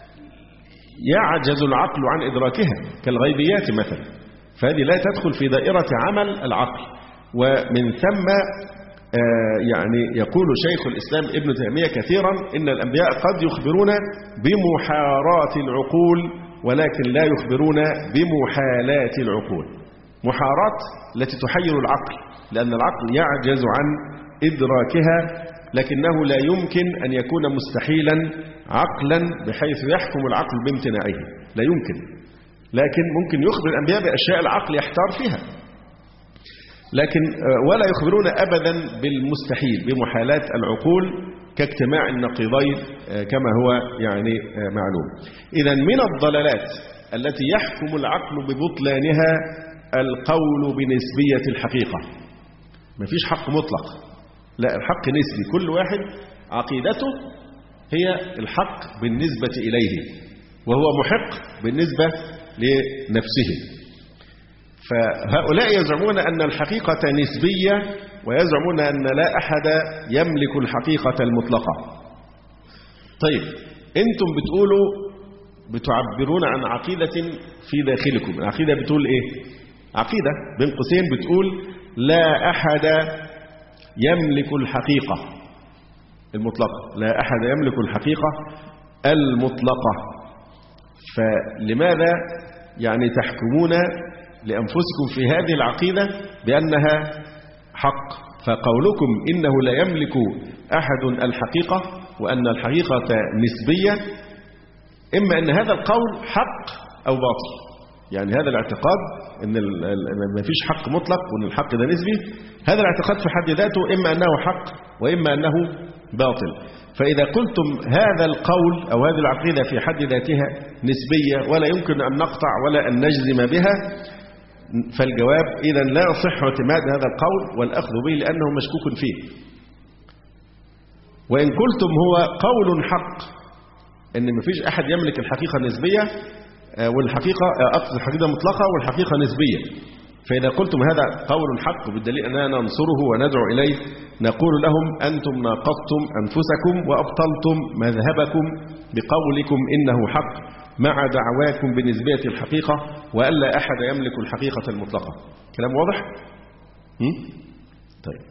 يعجز العقل عن إدراكها كالغيبيات مثلا، فهذه لا تدخل في دائرة عمل العقل. ومن ثم يعني يقول شيخ الإسلام ابن تيمية كثيرا إن الأنبياء قد يخبرون بمحارات العقول ولكن لا يخبرون بمحالات العقول. محارات التي تحير العقل لأن العقل يعجز عن إدراكها، لكنه لا يمكن أن يكون مستحيلا عقلا بحيث يحكم العقل بامتناعه، لا يمكن. لكن ممكن يخبر الأنبياء بأشياء العقل يحتار فيها، لكن ولا يخبرون أبدا بالمستحيل بمحالات العقول كاجتماع النقيضين كما هو يعني معلوم. إذن من الضلالات التي يحكم العقل ببطلانها القول بنسبية الحقيقة. ما فيش حق مطلق، لا، الحق نسبي، كل واحد عقيدته هي الحق بالنسبة إليه وهو محق بالنسبة لنفسه. فهؤلاء يزعمون أن الحقيقة نسبية ويزعمون أن لا أحد يملك الحقيقة المطلقة. طيب أنتم بتعبرون عن عقيدة في داخلكم، العقيدة بتقول إيه؟ عقيدة بين قوسين بتقول لا أحد يملك الحقيقة المطلقة، لا أحد يملك الحقيقة المطلقة. فلماذا يعني تحكمون لأنفسكم في هذه العقيدة بأنها حق؟ فقولكم إنه لا يملك أحد الحقيقة وأن الحقيقة نسبية، إما أن هذا القول حق أو باطل. يعني هذا الاعتقاد أن ما فيش حق مطلق وأن الحق ده نسبي، هذا الاعتقاد في حد ذاته إما أنه حق وإما أنه باطل. فإذا قلتم هذا القول أو هذه العقيدة في حد ذاتها نسبية ولا يمكن أن نقطع ولا أن نجزم بها، فالجواب إذن لا يصح اعتماد هذا القول والأخذ به لأنه مشكوك فيه. وإن قلتم هو قول حق أن ما فيش أحد يملك الحقيقة النسبية والحقيقة أقصد الحقيقة مطلقة والحقيقة نسبية، فإذا قلتم هذا قول حق بالدليل أننا ننصره وندعو إليه، نقول لهم أنتم ناقضتم أنفسكم وأبطلتم مذهبكم بقولكم إنه حق مع دعواكم بنسبية الحقيقة وألا أحد يملك الحقيقة المطلقة. كلام واضح؟ طيب.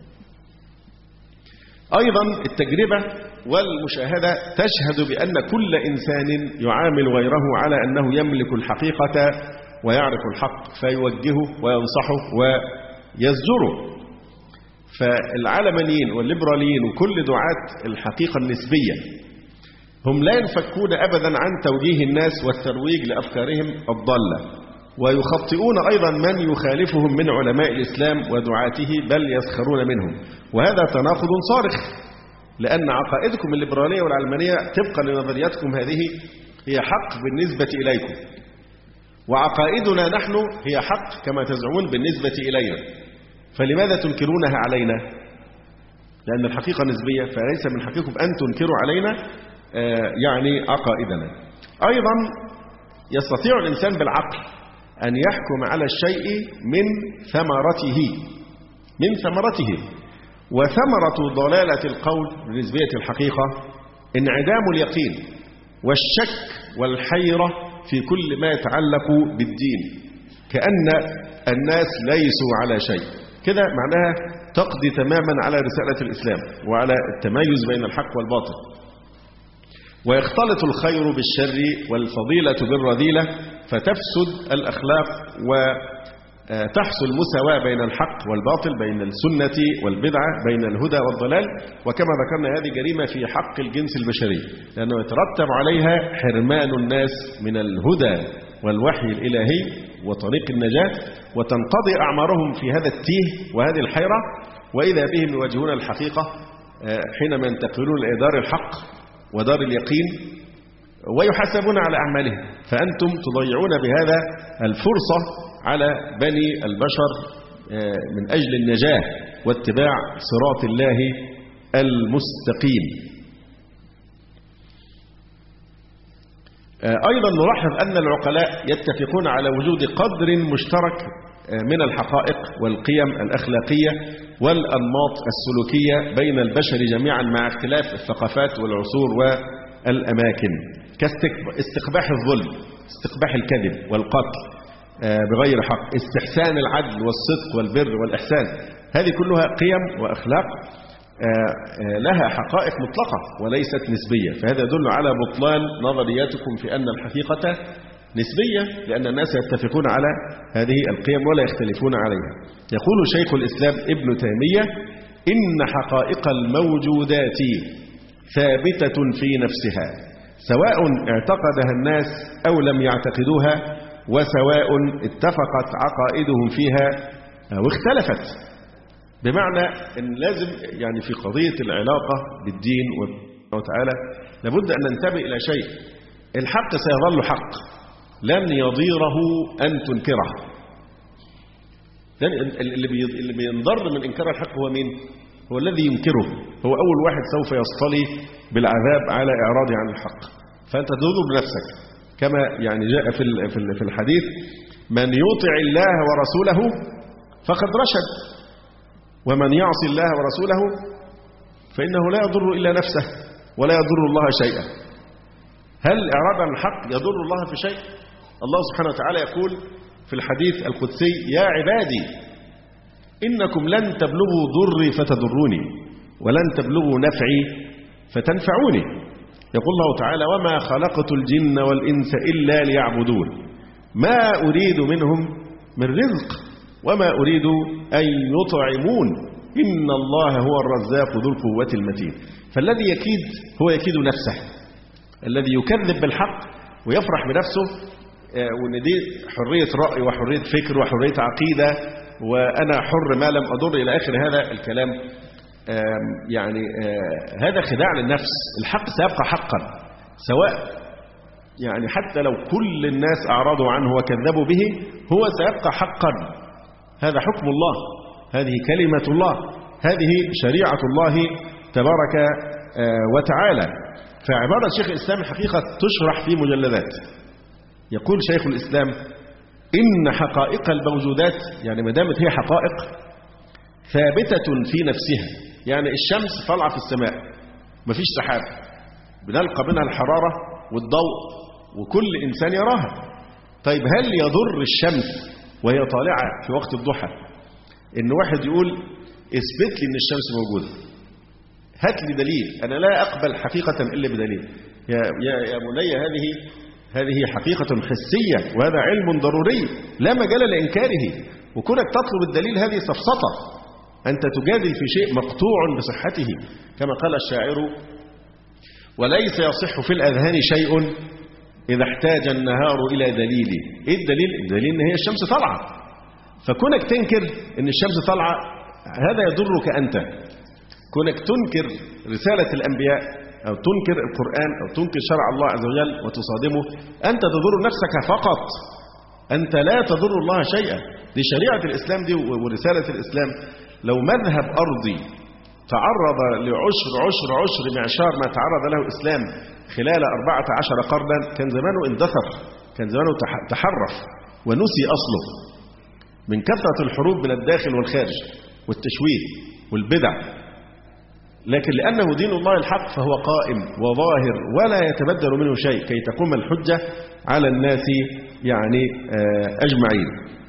أيضا التجربة والمشاهدة تشهد بأن كل إنسان يعامل غيره على أنه يملك الحقيقة ويعرف الحق فيوجهه وينصحه ويزجره. فالعلمانيين والليبراليين وكل دعاة الحقيقة النسبية هم لا ينفكون أبدا عن توجيه الناس والترويج لأفكارهم الضالة، ويخطئون أيضا من يخالفهم من علماء الإسلام ودعاته بل يسخرون منهم. وهذا تناقض صارخ، لأن عقائدكم الليبرالية والعلمانية طبقا لنظرياتكم هذه هي حق بالنسبة إليكم، وعقائدنا نحن هي حق كما تزعمون بالنسبة إلينا، فلماذا تنكرونها علينا؟ لأن الحقيقة نسبية، فليس من حقكم أن تنكروا علينا يعني عقائدنا. أيضا يستطيع الإنسان بالعقل أن يحكم على الشيء من ثمرته، وثمرة ضلالة القول بنسبية الحقيقة انعدام اليقين والشك والحيرة في كل ما يتعلق بالدين، كأن الناس ليسوا على شيء. كده معناها تقضي تماما على رسالة الإسلام وعلى التميز بين الحق والباطل. ويختلط الخير بالشر والفضيلة بالرذيلة فتفسد الأخلاق وتحصل مساواة بين الحق والباطل، بين السنة والبدعة، بين الهدى والضلال. وكما ذكرنا هذه جريمة في حق الجنس البشري، لأنه يترتب عليها حرمان الناس من الهدى والوحي الإلهي وطريق النجاة، وتنقضي أعمارهم في هذا التيه وهذه الحيرة، وإذا بهم يواجهون الحقيقة حينما ينتقلون إلى دار الحق ودار اليقين ويحاسبون على أعمالهم. فأنتم تضيعون بهذا الفرصة على بني البشر من أجل النجاة واتباع صراط الله المستقيم. أيضا نلاحظ أن العقلاء يتفقون على وجود قدر مشترك من الحقائق والقيم الأخلاقية والأنماط السلوكية بين البشر جميعا مع اختلاف الثقافات والعصور والأماكن، كاستقباح الظلم، استقباح الكذب والقتل بغير حق، استحسان العدل والصدق والبر والإحسان. هذه كلها قيم وأخلاق لها حقائق مطلقة وليست نسبية. فهذا يدل على بطلان نظرياتكم في أن الحقيقة نسبية، لأن الناس يتفقون على هذه القيم ولا يختلفون عليها. يقول شيخ الإسلام ابن تيمية: إن حقائق الموجودات ثابتة في نفسها، سواء اعتقدها الناس أو لم يعتقدوها، وسواء اتفقت عقائدهم فيها أو اختلفت. بمعنى أن لازم يعني في قضية العلاقة بالدين وتعالى لابد أن ننتبه إلى شيء: الحق سيظل حق، لن يضيره أن تنكره. اللي بينضر من إنكار الحق هو مين؟ هو الذي ينكره، هو أول واحد سوف يصطلي بالعذاب على إعراضه عن الحق. فأنت تضر بنفسك، كما يعني جاء في الحديث: من يطع الله ورسوله فقد رشد، ومن يعصي الله ورسوله فإنه لا يضر إلا نفسه ولا يضر الله شيئا. هل إعراض عن الحق يضر الله في شيء؟ الله سبحانه وتعالى يقول في الحديث القدسي: يا عبادي إنكم لن تبلغوا ضري فتضروني ولن تبلغوا نفعي فتنفعوني. يقول الله تعالى: وما خلقت الجن والإنس إلا ليعبدون ما أريد منهم من رزق وما أريد أن يطعمون إن الله هو الرزاق ذو القوة المتين. فالذي يكيد هو يكيد نفسه، الذي يكذب بالحق ويفرح بنفسه وإن دي حرية رأي وحرية فكر وحرية عقيدة وأنا حر ما لم أضر إلى آخر هذا الكلام، يعني هذا خداع للنفس. الحق سيبقى حقا، سواء يعني حتى لو كل الناس أعرضوا عنه وكذبوا به، هو سيبقى حقا. هذا حكم الله، هذه كلمة الله، هذه شريعة الله تبارك وتعالى. فعبارة شيخ الإسلام حقيقة تشرح في مجلدات. يقول شيخ الإسلام: إن حقائق الموجودات، يعني ما دامت هي حقائق، ثابتة في نفسها. يعني الشمس طالعة في السماء، مفيش سحاب، بنلقى منها الحرارة والضوء وكل إنسان يراها. طيب هل يضر الشمس وهي طالعة في وقت الضحى إن واحد يقول اثبت لي إن الشمس موجودة، هات لي دليل، أنا لا أقبل حقيقة إلا بدليل. يا بني هذه حقيقة حسية وهذا علم ضروري لا مجال لإنكاره. وكونك تطلب الدليل هذه سفسطة، أنت تجادل في شيء مقطوع بصحته. كما قال الشاعر: وليس يصح في الأذهان شيء إذا احتاج النهار إلى دليل. إيه الدليل؟ الدليل إن هي الشمس طالعة. فكونك تنكر إن الشمس طالعة هذا يضرك أنت. كونك تنكر رسالة الأنبياء أو تنكر القرآن أو تنكر شرع الله عز وجل وتصادمه، أنت تضر نفسك فقط، أنت لا تضر الله شيئا. دي شريعة الإسلام دي ورسالة الإسلام. لو مذهب أرضي تعرض لعشر معشار ما تعرض له الإسلام خلال 14 قرنا كان زمانه اندثر، كان زمانه تحرف ونسي أصله من كثرة الحروب من الداخل والخارج والتشويه والبدع. لكن لأنه دين الله الحق فهو قائم وظاهر ولا يتبدل منه شيء كي تقوم الحجة على الناس يعني أجمعين.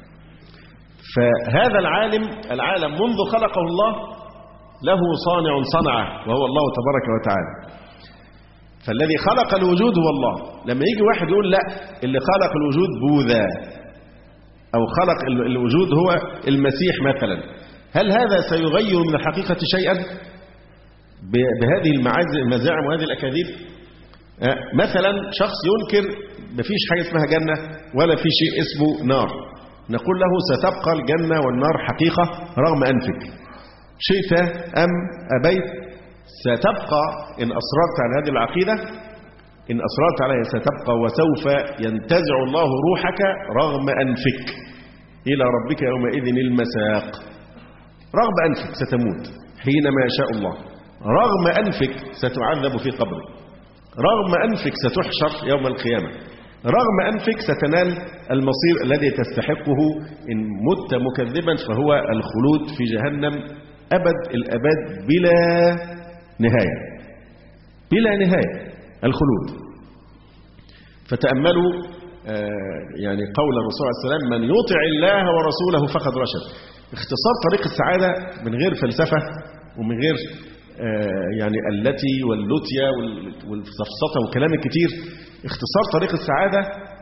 فهذا العالم منذ خلقه الله له صانع صنعه وهو الله تبارك وتعالى. فالذي خلق الوجود هو الله. لما يجي واحد يقول لا اللي خلق الوجود بوذا أو خلق الوجود هو المسيح مثلا، هل هذا سيغير من الحقيقة شيئا بهذه المزاعم وهذه الأكاذيب؟ مثلا شخص ينكر مفيش حاجة اسمها جنة ولا في شيء اسمه نار، نقول له ستبقى الجنة والنار حقيقة رغم أنفك، شئت أم أبيت ستبقى. إن أصررت على هذه العقيدة، إن أصررت عليها ستبقى، وسوف ينتزع الله روحك رغم أنفك، إلى ربك يومئذ المساق. رغم أنفك ستموت حينما يشاء الله، رغم أنفك ستعذب في قبرك، رغم أنفك ستحشر يوم القيامة، رغم أنفك ستنال المصير الذي تستحقه. إن مت مكذبا فهو الخلود في جهنم أبد الأبد بلا نهاية، بلا نهاية الخلود. فتأملوا يعني قول الرسول عليه السلام: من يطع الله ورسوله فقد رشد. اختصار طريق السعادة من غير فلسفة ومن غير يعني التي واللتية والسفسطة والكلام الكتير. اختصار طريق السعادة: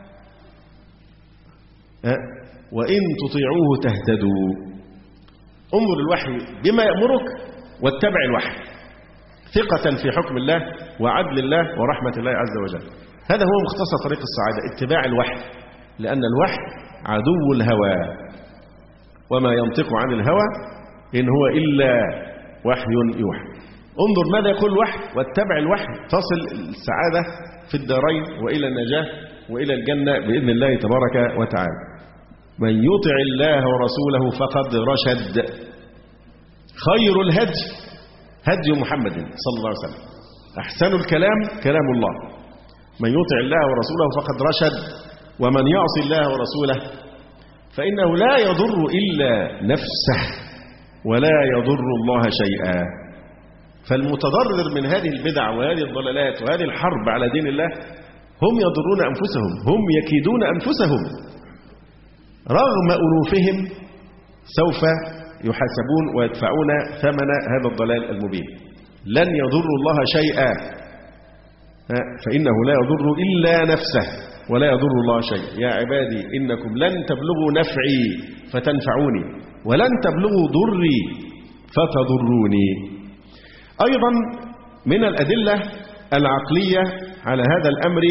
وإن تطيعوه تهتدوا. انظر الوحي بما يأمرك واتبع الوحي، ثقة في حكم الله وعدل الله ورحمة الله عز وجل. هذا هو مختصر طريق السعادة، اتباع الوحي، لأن الوحي عدو الهوى، وما ينطق عن الهوى إن هو إلا وحي يوحى. انظر ماذا يقول الوحي واتبع الوحي، تصل السعادة في الدارين وإلى النجاة وإلى الجنة بإذن الله تبارك وتعالى. من يطع الله ورسوله فقد رشد. خير الهدي هدي محمد صلى الله عليه وسلم، أحسن الكلام كلام الله. من يطع الله ورسوله فقد رشد، ومن يعص الله ورسوله فإنه لا يضر إلا نفسه ولا يضر الله شيئا. فالمتضرر من هذه البدع وهذه الضلالات وهذه الحرب على دين الله هم يضرون أنفسهم، هم يكيدون أنفسهم، رغم أنوفهم سوف يحاسبون ويدفعون ثمن هذا الضلال المبين. لن يضر الله شيئا، فإنه لا يضر إلا نفسه ولا يضر الله شيء. يا عبادي إنكم لن تبلغوا نفعي فتنفعوني ولن تبلغوا ضري فتضروني. أيضا من الأدلة العقلية على هذا الأمر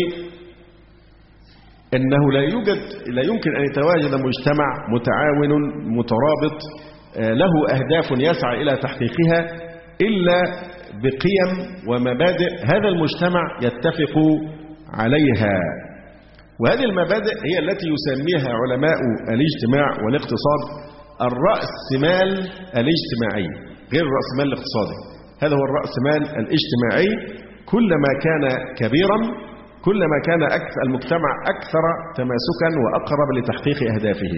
أنه لا يمكن أن يتواجد مجتمع متعاون مترابط له أهداف يسعى إلى تحقيقها إلا بقيم ومبادئ هذا المجتمع يتفق عليها. وهذه المبادئ هي التي يسميها علماء الاجتماع والاقتصاد الرأسمال الاجتماعي، غير الرأسمال الاقتصادي. هذا هو الرأسمال الاجتماعي. كلما كان كبيرا كلما كان المجتمع أكثر تماسكا وأقرب لتحقيق أهدافه.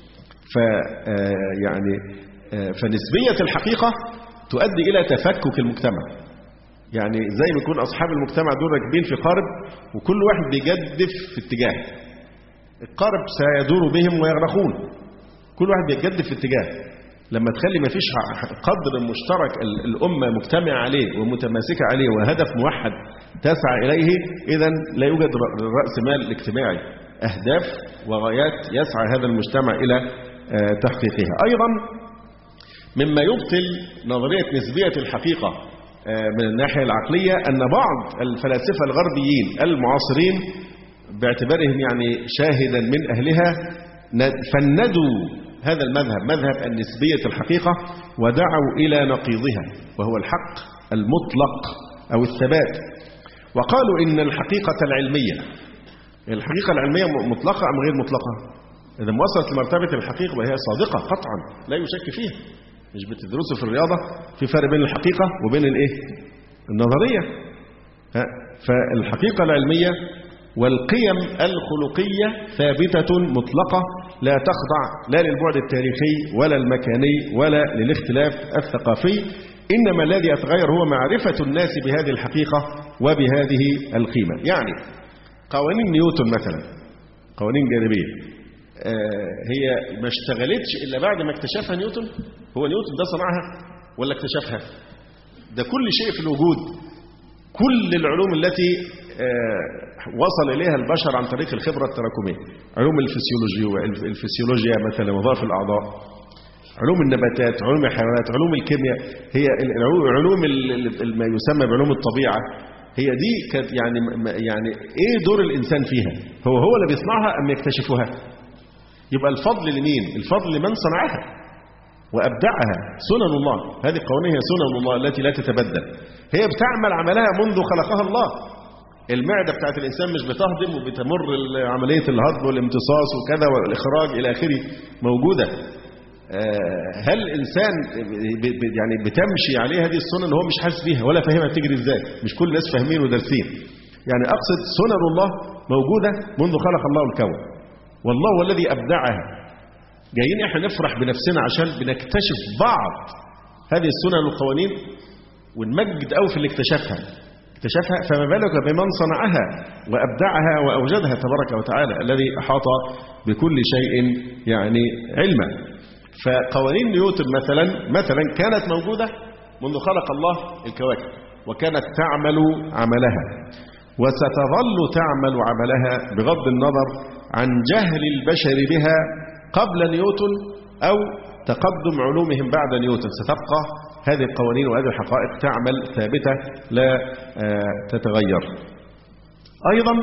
فنسبية الحقيقة تؤدي إلى تفكك المجتمع. يعني زي ما يكون أصحاب المجتمع دول راكبين في قارب وكل واحد بيجدف في اتجاه، القارب سيدور بهم ويغرقون، كل واحد بيجدف في اتجاه. لما تخلي ما فيش قدر مشترك الأمة مجتمع عليه ومتماسكة عليه وهدف موحد تسعى إليه، إذن لا يوجد رأس مال اجتماعي، أهداف وغايات يسعى هذا المجتمع إلى تحقيقها. أيضا مما يبطل نظرية نسبية الحقيقة من الناحية العقلية أن بعض الفلاسفة الغربيين المعاصرين باعتبارهم يعني شاهدا من أهلها فندوا هذا المذهب، مذهب النسبية الحقيقة، ودعوا إلى نقيضها وهو الحق المطلق أو الثبات. وقالوا إن الحقيقة العلمية مطلقة أم غير مطلقة؟ إذا وصلت لمرتبة الحقيقة وهي صادقة قطعا لا يشك فيها، مش بتدرسوا في الرياضة في فرق بين الحقيقة وبين النظرية. فالحقيقة العلمية والقيم الخلقية ثابتة مطلقة لا تخضع لا للبعد التاريخي ولا المكاني ولا للاختلاف الثقافي. إنما الذي يتغير هو معرفة الناس بهذه الحقيقة وبهذه القيمة. يعني قوانين نيوتن مثلا، قوانين جاذبية، هي ما اشتغلتش إلا بعد ما اكتشفها نيوتن. هو نيوتن ده صنعها ولا اكتشفها؟ ده كل شيء في الوجود، كل العلوم التي وصل إليها البشر عن طريق الخبرة التراكمية، علوم الفسيولوجيا مثلا، وظائف الأعضاء، علوم النباتات، علوم الحيوانات، علوم الكيمياء، هي علوم ما يسمى بعلوم الطبيعة، هي دي كانت يعني ايه دور الإنسان فيها؟ هو اللي بيصنعها أم يكتشفها؟ يبقى الفضل لمين؟ الفضل لمن صنعها وأبدعها. سنن الله، هذه القوانين هي سنن الله التي لا تتبدل، هي بتعمل عملها منذ خلقها الله. المعدة بتاعت الإنسان مش بتهضم وبتمر عملية الهضم والامتصاص وكذا والإخراج إلى آخره موجودة. هل الإنسان يعني بتمشي عليه هذه السنن هو مش حاسس بيها ولا فاهمها بتجري إزاي؟ مش كل الناس فاهمين ودارسين. يعني أقصد سنن الله موجودة منذ خلق الله الكون، والله هو الذي أبدعها. جايين إحنا نفرح بنفسنا عشان بنكتشف بعض هذه السنن والقوانين ونمجد أوي في اللي اكتشفها، فما بالك بمن صنعها وأبدعها وأوجدها تبارك وتعالى، الذي أحاط بكل شيء يعني علما. فقوانين نيوتن مثلا كانت موجودة منذ خلق الله الكواكب، وكانت تعمل عملها وستظل تعمل عملها بغض النظر عن جهل البشر بها قبل نيوتن أو تقدم علومهم بعد نيوتن. ستبقى هذه القوانين وهذه الحقائق تعمل ثابتة لا تتغير. أيضا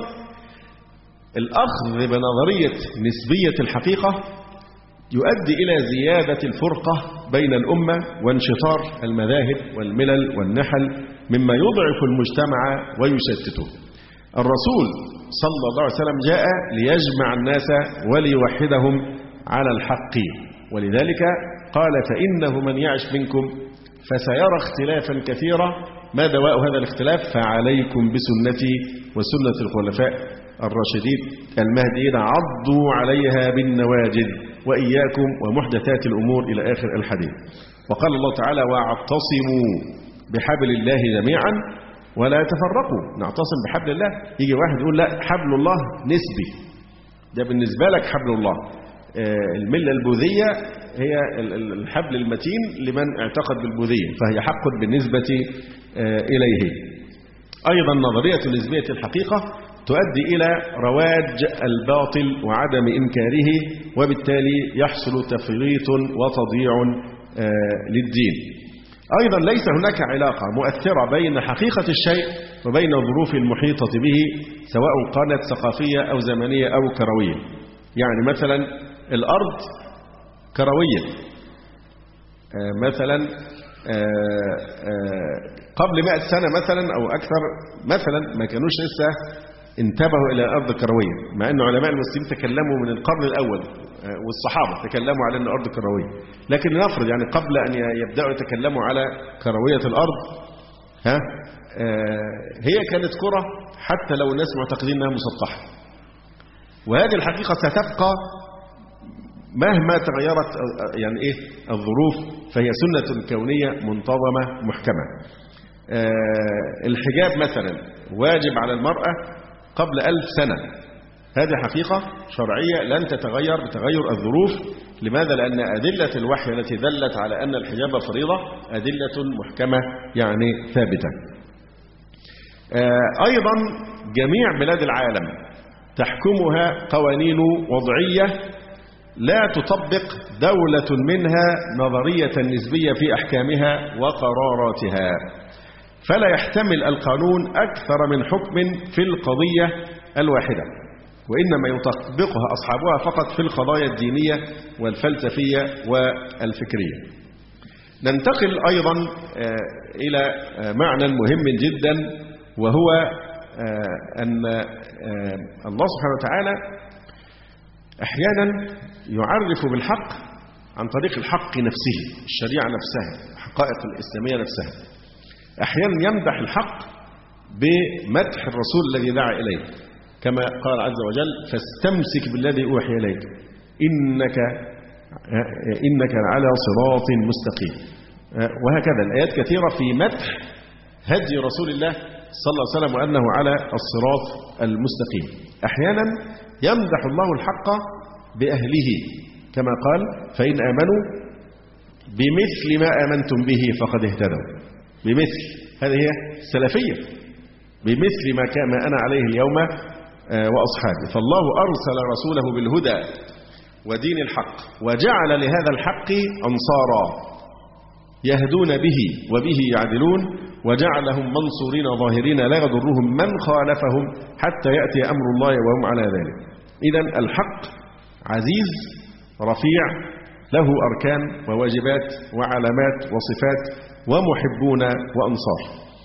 الأخذ بنظرية نسبية الحقيقة يؤدي إلى زيادة الفرقة بين الأمة وانشطار المذاهب والملل والنحل، مما يضعف المجتمع ويشتته. الرسول صلى الله عليه وسلم جاء ليجمع الناس وليوحدهم على الحق، ولذلك قال: فإنه من يعش منكم فسيرى اختلافا كثيرا، ما دواء هذا الاختلاف؟ فعليكم بسنتي وسنة الخلفاء الراشدين المهديين عضوا عليها بالنواجذ وإياكم ومحدثات الأمور إلى آخر الحديث. وقال الله تعالى: واعتصموا بحبل الله جميعا ولا تفرقوا. نعتصم بحبل الله. يجي واحد يقول: لا، حبل الله نسبي، ده بالنسبة لك حبل الله. الملة البوذية هي الحبل المتين لمن اعتقد بالبوذية، فهي حق بالنسبة إليه. أيضا نظرية نسبية الحقيقة تؤدي إلى رواج الباطل وعدم إنكاره، وبالتالي يحصل تفريط وتضييع للدين. أيضا ليس هناك علاقة مؤثرة بين حقيقة الشيء وبين الظروف المحيطة به، سواء كانت ثقافية أو زمنية أو كروية. يعني مثلا الأرض كروية، مثلا قبل 100 سنة مثلا أو أكثر مثلا ما كانوش لسه انتبهوا إلى الأرض كروية، مع أن علماء المسلمين تكلموا من القرن الأول والصحابة تكلموا على أن الأرض كروية. لكن نفرض يعني قبل أن يبدأوا يتكلموا على كروية الأرض هي كانت كرة، حتى لو الناس معتقدين أنها مسطحة. وهذه الحقيقة ستبقى مهما تغيرت يعني إيه الظروف، فهي سنة كونية منتظمة محكمة. الحجاب مثلا واجب على المرأة قبل 1000 سنة، هذه حقيقة شرعية لن تتغير بتغير الظروف. لماذا؟ لأن أدلة الوحي التي دلت على أن الحجاب فريضة أدلة محكمة يعني ثابتة. أيضا جميع بلاد العالم تحكمها قوانين وضعية لا تطبق دولة منها نظرية النسبية في أحكامها وقراراتها، فلا يحتمل القانون أكثر من حكم في القضية الواحدة، وإنما يطبقها أصحابها فقط في القضايا الدينية والفلسفية والفكرية. ننتقل أيضا إلى معنى مهم جدا، وهو أن الله سبحانه وتعالى أحيانا يعرف بالحق عن طريق الحق نفسه، الشريعة نفسها، الحقائق الإسلامية نفسها. أحيانا يمدح الحق بمدح الرسول الذي دعا إليه، كما قال عز وجل: فاستمسك بالذي أوحي إليك إنك على صراط مستقيم. وهكذا الآيات كثيرة في مدح هدي رسول الله صلى الله عليه وسلم وأنه على الصراط المستقيم. أحيانا يمدح الله الحق بأهله كما قال فإن آمنوا بمثل ما آمنتم به فقد اهتدوا. بمثل، هذه هي السلفية، بمثل ما أنا عليه اليوم وأصحابي. فالله أرسل رسوله بالهدى ودين الحق وجعل لهذا الحق أنصارا يهدون به وبه يعدلون وجعلهم منصورين ظاهرين لا يضرهم من خالفهم حتى يأتي أمر الله وهم على ذلك. إذن الحق عزيز رفيع له أركان وواجبات وعلامات وصفات ومحبون وأنصار.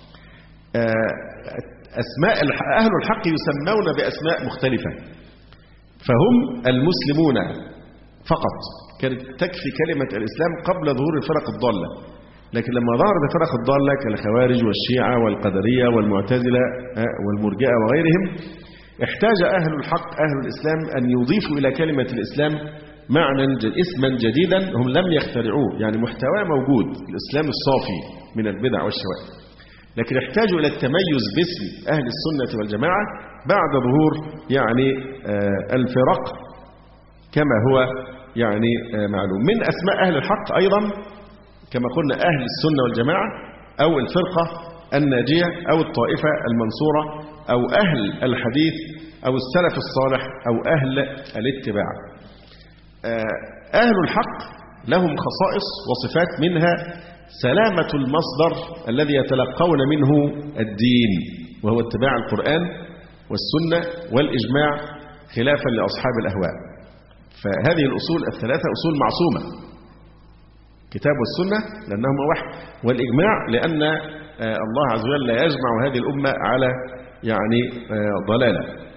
أسماء أهل الحق يسمون بأسماء مختلفة، فهم المسلمون فقط. كانت تكفي كلمة الإسلام قبل ظهور الفرق الضالة، لكن لما ظهرت الفرق الضالة كالخوارج والشيعة والقدرية والمعتزلة والمرجئة وغيرهم، احتاج أهل الحق أهل الإسلام أن يضيفوا إلى كلمة الإسلام معنى اسما جديدا هم لم يخترعوه، يعني محتواه موجود الإسلام الصافي من البدع والشوائب، لكن احتاجوا إلى التميز باسم أهل السنة والجماعة بعد ظهور يعني الفرق كما هو يعني معلوم. من أسماء أهل الحق أيضا كما قلنا أهل السنة والجماعة أو الفرقة الناجية أو الطائفة المنصورة أو أهل الحديث أو السلف الصالح أو أهل الاتباع. أهل الحق لهم خصائص وصفات، منها سلامة المصدر الذي يتلقون منه الدين، وهو اتباع القرآن والسنة والإجماع خلافا لأصحاب الأهواء. فهذه الأصول الثلاثة أصول معصومة، كتاب والسنة لأنهما واحد، والإجماع لأن الله عز وجل لا يجمع هذه الأمة على يعني ضلالة.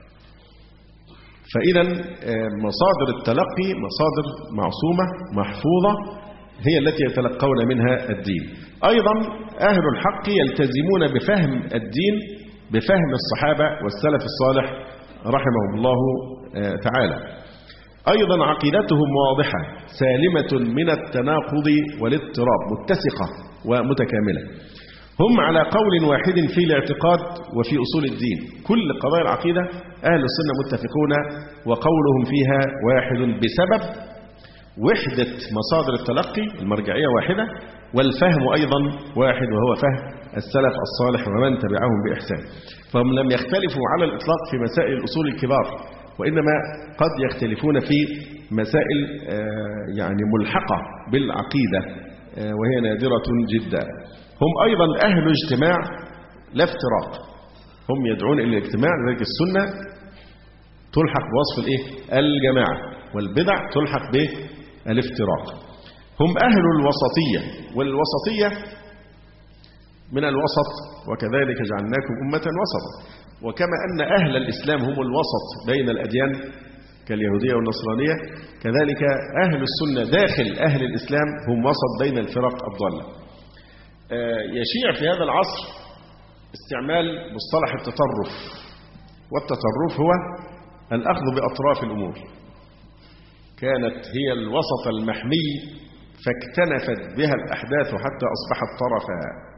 فإذا مصادر التلقي مصادر معصومة محفوظة هي التي يتلقون منها الدين. أيضا أهل الحق يلتزمون بفهم الدين بفهم الصحابة والسلف الصالح رحمهم الله تعالى. أيضا عقيدتهم واضحة سالمة من التناقض والاضطراب، متسقة ومتكاملة. هم على قول واحد في الاعتقاد وفي أصول الدين. كل قضايا العقيدة أهل السنة متفقون وقولهم فيها واحد بسبب وحدة مصادر التلقي، المرجعية واحدة، والفهم أيضا واحد وهو فهم السلف الصالح ومن تبعهم بإحسان. فهم لم يختلفوا على الإطلاق في مسائل الأصول الكبار، وإنما قد يختلفون في مسائل يعني ملحقة بالعقيدة وهي نادرة جدا. هم أيضا أهل اجتماع لا افتراق، هم يدعون إلى الاجتماع، لذلك السنة تلحق بوصف الجماعة، والبدع تلحق بالافتراق. هم أهل الوسطية، والوسطية من الوسط وكذلك جعلناكم أمة وسطا. وكما أن أهل الإسلام هم الوسط بين الأديان كاليهودية والنصرانية، كذلك أهل السنة داخل أهل الإسلام هم وسط بين الفرق الضالة. يشيع في هذا العصر استعمال مصطلح التطرف، والتطرف هو الأخذ بأطراف الأمور. كانت هي الوسط المحمي فاكتنفت بها الأحداث حتى أصبحت طرفا.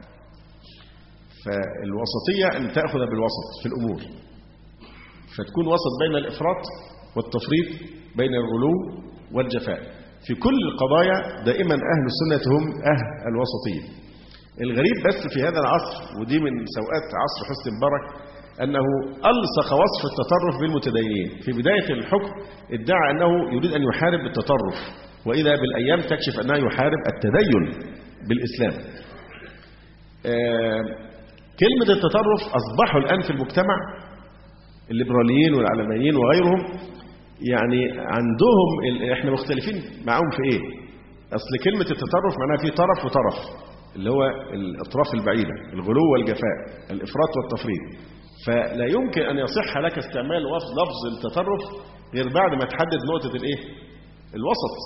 فالوسطية أن تأخذ بالوسط في الأمور، فتكون وسط بين الإفراط والتفريط، بين الغلو والجفاء. في كل القضايا دائما أهل السنة هم أهل الوسطية. الغريب بس في هذا العصر، ودي من سوءات عصر حسني مبارك، أنه ألصق وصف التطرف بالمتدينين. في بداية الحكم ادعى أنه يريد أن يحارب التطرف، وإذا بالأيام تكشف أنه يحارب التدين بالإسلام. كلمة التطرف أصبحوا الآن في المجتمع الليبراليين والعلمانيين وغيرهم يعني عندهم احنا مختلفين معهم في ايه؟ أصل كلمة التطرف معناها في طرف وطرف، اللي هو الأطراف البعيدة، الغلو والجفاء، الإفراط والتفريط. فلا يمكن أن يصح لك استعمال لفظ التطرف غير بعد ما تحدد نقطة الوسط.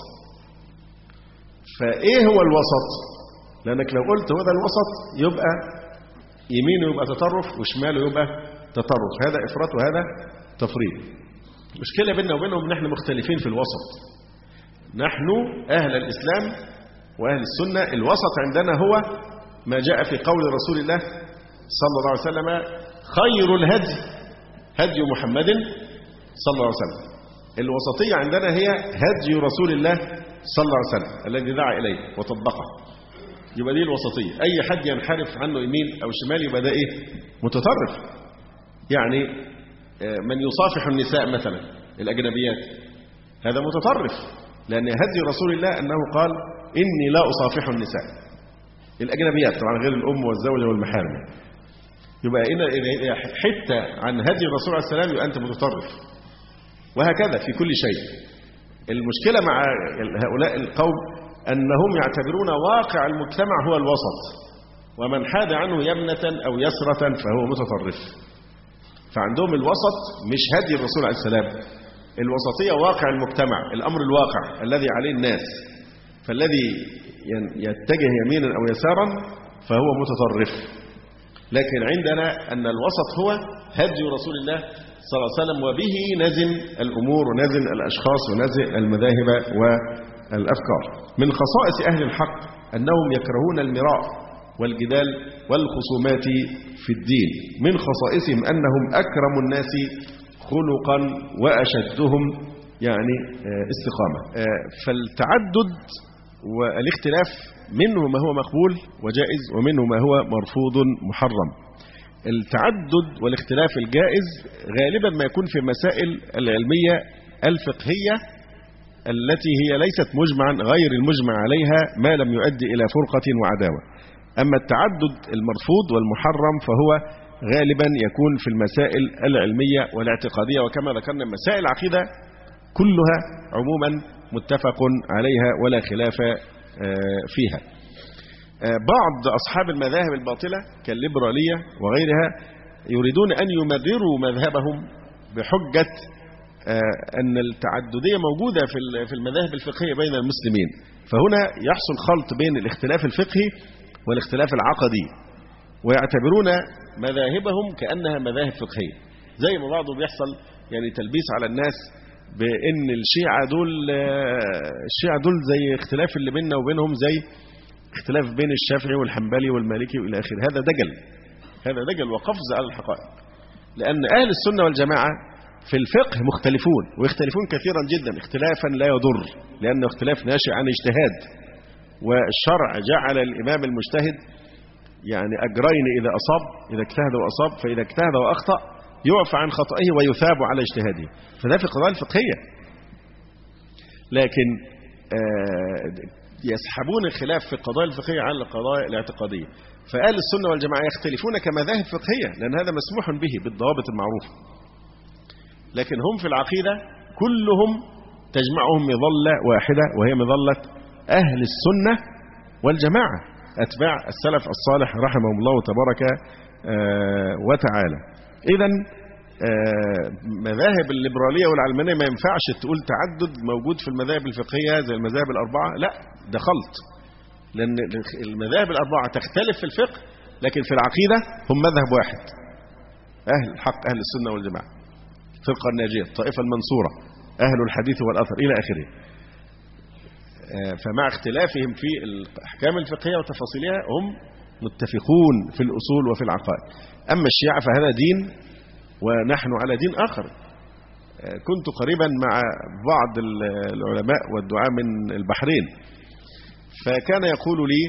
فإيه هو الوسط؟ لأنك لو قلت هو ده الوسط يبقى يمينه يبقى تطرف وشماله يبقى تطرف، هذا إفراط وهذا تفريط. المشكلة بيننا وبينهم نحن مختلفين في الوسط. نحن أهل الإسلام وأهل السنة الوسط عندنا هو ما جاء في قول رسول الله صلى الله عليه وسلم: خير الهدي هدي محمد صلى الله عليه وسلم. الوسطية عندنا هي هدي رسول الله صلى الله عليه وسلم الذي دعا إليه وطبقه. يبقى دي الوسطية. أي حد ينحرف عنه يمين أو شمال يبقى ده إيه؟ متطرف. يعني من يصافح النساء مثلا الأجنبيات هذا متطرف، لأن هدي رسول الله أنه قال: إني لا أصافح النساء الأجنبيات، طبعا غير الأم والزوجة والمحارم. يبقى إذا حتى عن هدي الرسول عليه السلام يبقى أنت متطرف، وهكذا في كل شيء. المشكلة مع هؤلاء القوم أنهم يعتبرون واقع المجتمع هو الوسط، ومن حاد عنه يمنة أو يسرة فهو متطرف. فعندهم الوسط مش هدي الرسول عليه السلام، الوسطية واقع المجتمع، الأمر الواقع الذي عليه الناس. فالذي يتجه يمينا أو يسارا فهو متطرف. لكن عندنا أن الوسط هو هدي رسول الله صلى الله عليه وسلم، وبه نزن الأمور ونزن الأشخاص ونزن المذاهب والأفكار. من خصائص أهل الحق أنهم يكرهون المراء والجدال والخصومات في الدين. من خصائصهم أنهم أكرم الناس خلقا وأشدهم يعني استقامة. فالتعدد والاختلاف منه ما هو مقبول وجائز، ومنه ما هو مرفوض محرم. التعدد والاختلاف الجائز غالبا ما يكون في مسائل العلمية الفقهية التي هي ليست مجمعا غير المجمع عليها ما لم يؤدي إلى فرقة وعداوة. أما التعدد المرفوض والمحرم فهو غالبا يكون في المسائل العلمية والاعتقادية، وكما ذكرنا مسائل العقيدة كلها عموما متفق عليها ولا خلاف فيها. بعض أصحاب المذاهب الباطلة كالليبرالية وغيرها يريدون أن يمرروا مذهبهم بحجة أن التعددية موجودة في المذاهب الفقهية بين المسلمين، فهنا يحصل خلط بين الاختلاف الفقهي والاختلاف العقدي، ويعتبرون مذاهبهم كأنها مذاهب فقهية. زي ما بعضه بيحصل يعني تلبيس على الناس بأن الشيعة دول زي اختلاف اللي بيننا وبينهم زي اختلاف بين الشافعي والحنبلي والمالكي وإلى آخره. هذا دجل وقفز على الحقائق، لأن أهل السنة والجماعة في الفقه مختلفون، ويختلفون كثيرا جدا اختلافا لا يضر، لأنه اختلاف ناشئ عن اجتهاد، والشرع جعل الإمام المجتهد يعني أجرين إذا اجتهد وأصاب، فإذا اجتهد وأخطأ يعفى عن خطئه ويثاب على اجتهاده. فده في القضايا الفقهية. لكن يسحبون الخلاف في القضايا الفقهية على القضايا الاعتقادية. فأهل السنة والجماعة يختلفون كمذاهب فقهية، لأن هذا مسموح به بالضوابط المعروفة. لكن هم في العقيدة كلهم تجمعهم مظلة واحدة، وهي مظلة أهل السنة والجماعة أتباع السلف الصالح رحمهم الله تبارك وتعالى. إذن مذاهب الليبرالية والعلمانية ما ينفعش تقول تعدد موجود في المذاهب الفقهية زي المذاهب الأربعة، لا، ده خلط، لأن المذاهب الأربعة تختلف في الفقه، لكن في العقيدة هم مذهب واحد، أهل الحق أهل السنة والجماعة، فرقة الناجية، الطائفة المنصورة، أهل الحديث والأثر إلى آخره. فمع اختلافهم في الأحكام الفقهية وتفاصيلها هم متفقون في الأصول وفي العقائد. أما الشيعة فهذا دين ونحن على دين آخر. كنت قريبا مع بعض العلماء والدعاء من البحرين، فكان يقول لي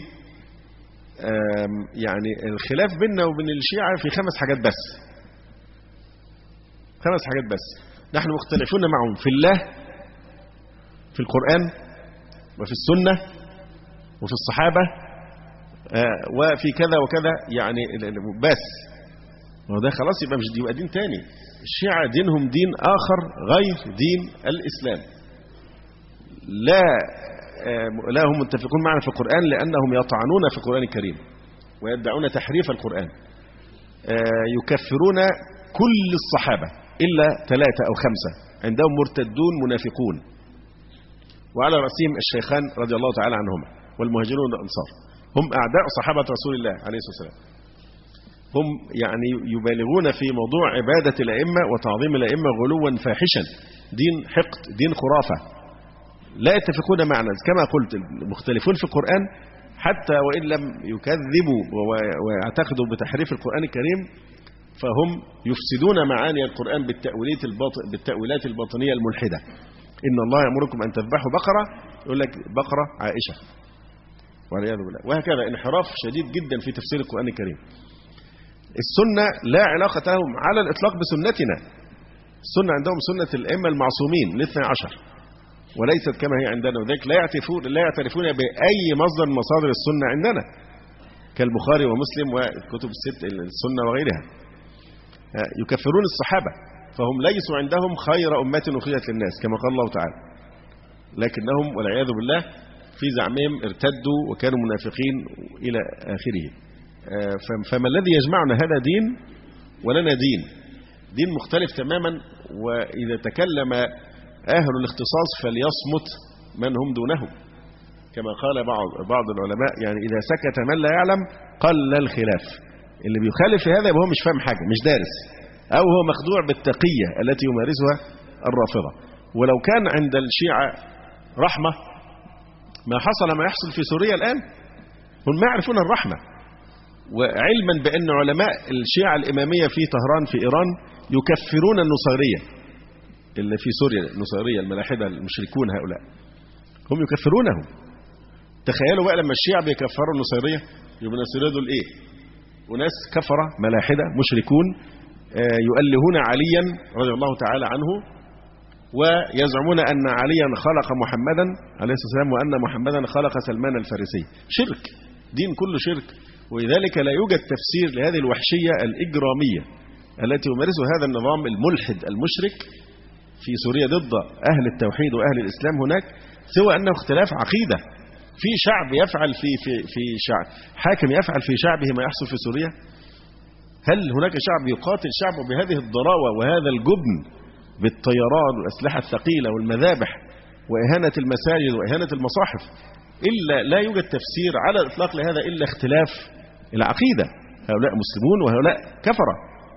يعني الخلاف بيننا وبين الشيعة في 5 حاجات بس، 5 حاجات بس. نحن مختلفون معهم في الله، في القرآن، وفي السنة، وفي الصحابة، وفي كذا وكذا، يعني بس. وده خلاص يبقى دين تاني. الشيعة دينهم دين آخر غير دين الإسلام. لا هم متفقون معنا في القرآن، لأنهم يطعنون في القرآن الكريم ويدعون تحريف القرآن. يكفرون كل الصحابة إلا 3 أو 5، عندهم مرتدون منافقون، وعلى رأسهم الشيخان رضي الله تعالى عنهما والمهاجرون والأنصار، هم أعداء صحابة رسول الله عليه الصلاة والسلام. هم يعني يبالغون في موضوع عبادة الأئمة وتعظيم الأئمة غلوا فاحشا، دين حقد، دين خرافة. لا يتفقون معنا. كما قلت المختلفون في القرآن حتى وإن لم يكذبوا ويعتقدوا بتحريف القرآن الكريم فهم يفسدون معاني القرآن بالتأويلات الباطنية الملحدة. إن الله يأمركم أن تذبحوا بقرة، يقول لك بقرة عائشة والعياذ بالله. وهكذا انحراف شديد جدا في تفسير القرآن الكريم. السنة لا علاقة لهم على الإطلاق بسنتنا. السنة عندهم سنة الأئمة المعصومين الاثنى عشر وليست كما هي عندنا، وذلك لا يعترفون بأي مصدر من مصادر السنة عندنا كالبخاري ومسلم والكتب السنة وغيرها. يكفرون الصحابة، فهم ليسوا عندهم خير أمة أخرجت للناس كما قال الله تعالى، لكنهم والعياذ بالله في زعمهم ارتدوا وكانوا منافقين إلى آخره. فما الذي يجمعنا؟ هذا دين ولنا دين مختلف تماما. وإذا تكلم أهل الاختصاص فليصمت من هم دونهم، كما قال بعض العلماء، يعني إذا سكت من لا يعلم قل الخلاف. اللي بيخالف في هذا يبقى هو مش فاهم حاجة، مش دارس، أو هو مخدوع بالتقية التي يمارسها الرافضة. ولو كان عند الشيعة رحمة ما حصل ما يحصل في سوريا الآن. هم ما يعرفون الرحمة، وعلما بأن علماء الشيعة الإمامية في طهران في إيران يكفرون النصيرية اللي في سوريا، النصيرية الملاحدة المشركون هؤلاء هم يكفرونهم. تخيلوا بقى لما الشيعة بيكفروا النصيرية، يبقى النصيرية دول إيه؟ وناس كفرة ملاحدة مشركون يؤلهون عليا رضي الله تعالى عنه، ويزعمون أن عليا خلق محمدا عليه الصلاة والسلام وأن محمدا خلق سلمان الفارسي. شرك، دين كله شرك. ولذلك لا يوجد تفسير لهذه الوحشية الإجرامية التي يمارسها هذا النظام الملحد المشرك في سوريا ضد أهل التوحيد وأهل الإسلام هناك، سوى أنه اختلاف عقيدة. في شعب يفعل في شعب حاكم يفعل في شعبه ما يحصل في سوريا؟ هل هناك شعب يقاتل شعبه بهذه الضراوة وهذا الجبن بالطيران والأسلحة الثقيلة والمذابح وإهانة المساجد وإهانة المصاحف؟ إلا لا يوجد تفسير على الإطلاق لهذا إلا اختلاف العقيدة. هؤلاء مسلمون وهؤلاء كفرة،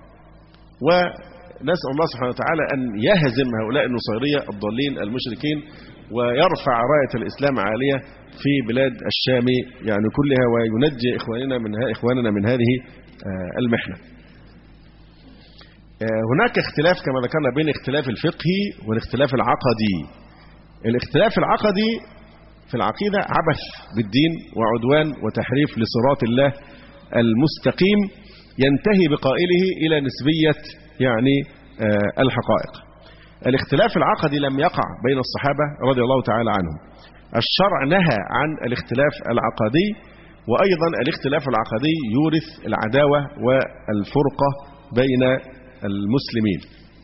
ونسأل الله سبحانه وتعالى أن يهزم هؤلاء النصيرية الضالين المشركين ويرفع راية الإسلام عالية في بلاد الشام يعني كلها، وينجي إخواننا من هذه المحنة. هناك اختلاف كما ذكرنا بين الاختلاف الفقهي والاختلاف العقدي. الاختلاف العقدي في العقيدة عبث بالدين وعدوان وتحريف لصراط الله المستقيم ينتهي بقائله إلى نسبية يعني الحقائق. الاختلاف العقدي لم يقع بين الصحابة رضي الله تعالى عنهم. الشرع نهى عن الاختلاف العقدي، وأيضا الاختلاف العقدي يورث العداوة والفرقة بين المسلمين.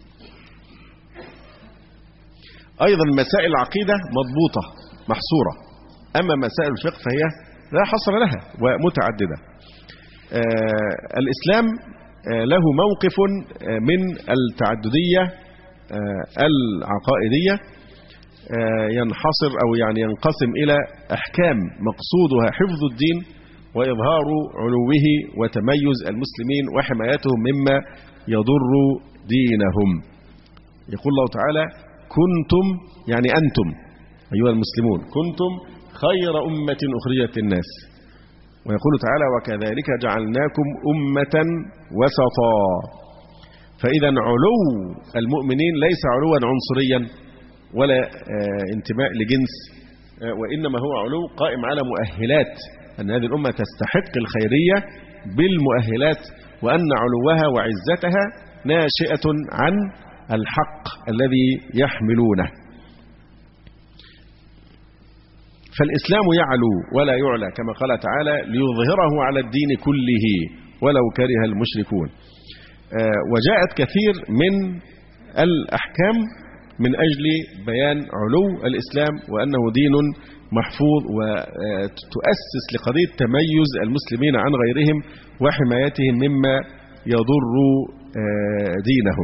أيضا مسائل العقيدة مضبوطة محصورة، أما مسائل الفقه فهي لا حصر لها ومتعددة. الإسلام له موقف من التعددية العقائدية ينحصر أو يعني ينقسم إلى أحكام مقصودها حفظ الدين وإظهار علوه وتميز المسلمين وحمايتهم مما يضر دينهم. يقول الله تعالى: كنتم يعني أنتم أيها المسلمون كنتم خير أمة أخرجت للناس. ويقول تعالى: وكذلك جعلناكم أمة وسطا. فإذا علو المؤمنين ليس علوا عنصريا ولا انتماء لجنس، وإنما هو علو قائم على مؤهلات أن هذه الأمة تستحق الخيرية بالمؤهلات، وأن علوها وعزتها ناشئة عن الحق الذي يحملونه. فالإسلام يعلو ولا يعلى كما قال تعالى: ليظهره على الدين كله ولو كره المشركون. وجاءت كثير من الأحكام من أجل بيان علو الإسلام وأنه دين محفوظ، وتؤسس لقضية تميز المسلمين عن غيرهم وحمايتهم مما يضر دينهم.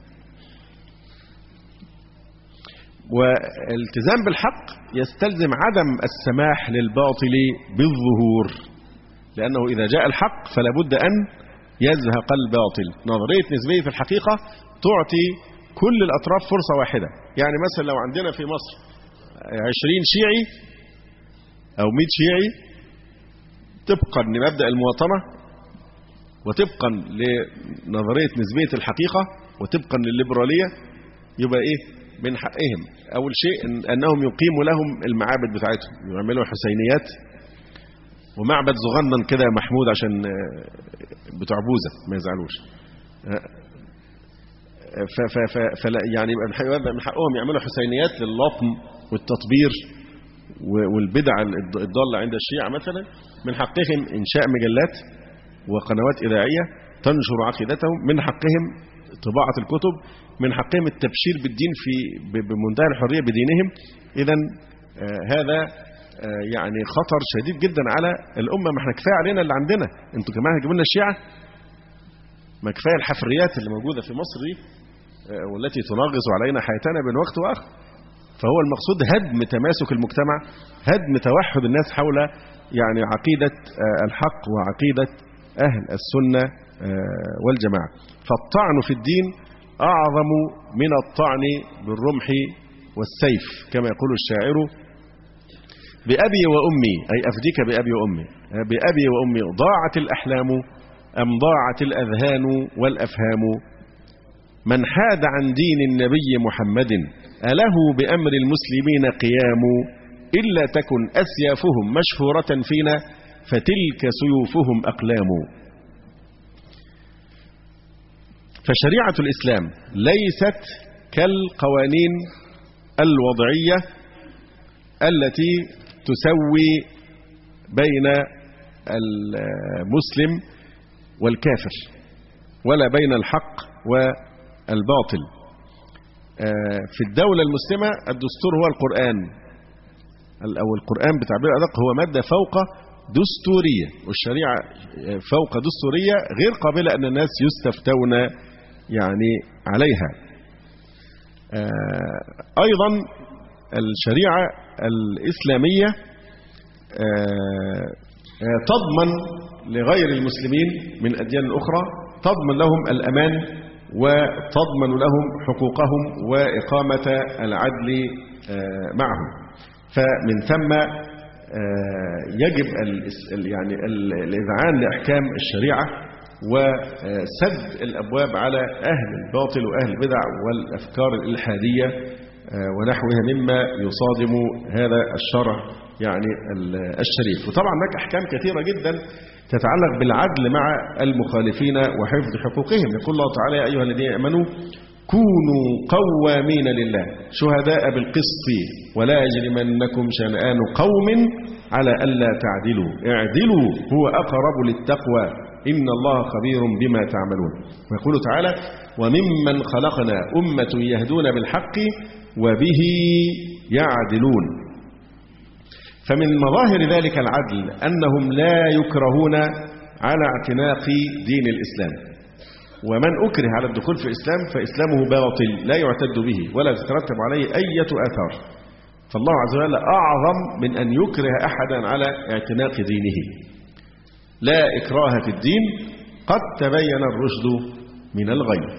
والالتزام بالحق يستلزم عدم السماح للباطل بالظهور، لأنه إذا جاء الحق فلا بد أن يزهق الباطل. نظرية نسبية في الحقيقة تعطي كل الأطراف فرصة واحدة. يعني مثلا لو عندنا في مصر 20 شيعي أو 100 شيعي طبقا لمبدأ المواطنة وطبقا لنظرية نسبية الحقيقة وطبقا للليبرالية، يبقى إيه من حقهم أول شيء أنهم يقيموا لهم المعابد بتاعتهم، يعملوا حسينيات ومعبد صغنن كده محمود عشان بتوع بوزة ما يزعلوش. يعني يبقى من حقهم يعملوا حسينيات لللطم والتطبير والبدع الضالة عند الشيعة مثلا. من حقهم إنشاء مجلات وقنوات إذاعية تنشر عقيدتهم، من حقهم طباعة الكتب، من حقهم التبشير بالدين بمنتهى الحرية بدينهم. إذن هذا يعني خطر شديد جدا على الأمة. ما احنا كفاية علينا اللي عندنا، انتوا كمان هتجيبوا لنا الشيعة؟ ما كفاية الحفريات اللي موجودة في مصر دي والتي تنغص علينا حياتنا بين وقت وآخر. فهو المقصود هدم تماسك المجتمع، هدم توحد الناس حول يعني عقيدة الحق وعقيدة أهل السنة والجماعة. فالطعن في الدين أعظم من الطعن بالرمح والسيف كما يقول الشاعر: بأبي وأمي، أي أفديك بأبي وأمي، بأبي وأمي ضاعت الأحلام أم ضاعت الأذهان والأفهام، من حاد عن دين النبي محمد أله بأمر المسلمين قيام، إلا تكن أسيافهم مشهورة فينا فتلك سيوفهم أقلام. فشريعة الإسلام ليست كالقوانين الوضعية التي تسوي بين المسلم والكافر ولا بين الحق والباطل. في الدولة المسلمة الدستور هو القرآن، أو القرآن بتعبير أدق هو مادة فوق دستورية، والشريعة فوق دستورية غير قابلة أن الناس يستفتون يعني عليها. أيضا الشريعة الإسلامية تضمن لغير المسلمين من أديان أخرى، تضمن لهم الأمان وتضمن لهم حقوقهم وإقامة العدل معهم. فمن ثم يجب يعني الإذعان لأحكام الشريعة وسد الأبواب على أهل الباطل وأهل البدع والأفكار الإلحادية ونحوها مما يصادم هذا الشرع يعني الشريف. وطبعا هناك أحكام كثيرة جدا تتعلق بالعدل مع المخالفين وحفظ حقوقهم. يقول الله تعالى: يا أيها الذين آمنوا كونوا قوامين لله شهداء بالقسط ولا يجرمنكم شنآن قوم على ألا تعدلوا اعدلوا هو أقرب للتقوى إن الله خبير بما تعملون. ويقول تعالى: وممن خلقنا أمة يهدون بالحق وبه يعدلون. فمن مظاهر ذلك العدل أنهم لا يكرهون على اعتناق دين الإسلام، ومن أكره على الدخول في الإسلام فإسلامه باطل لا يعتد به ولا تترتب عليه أي آثار. فالله عز وجل أعظم من أن يكره أحدا على اعتناق دينه. لا إكراه في الدين قد تبين الرشد من الغي.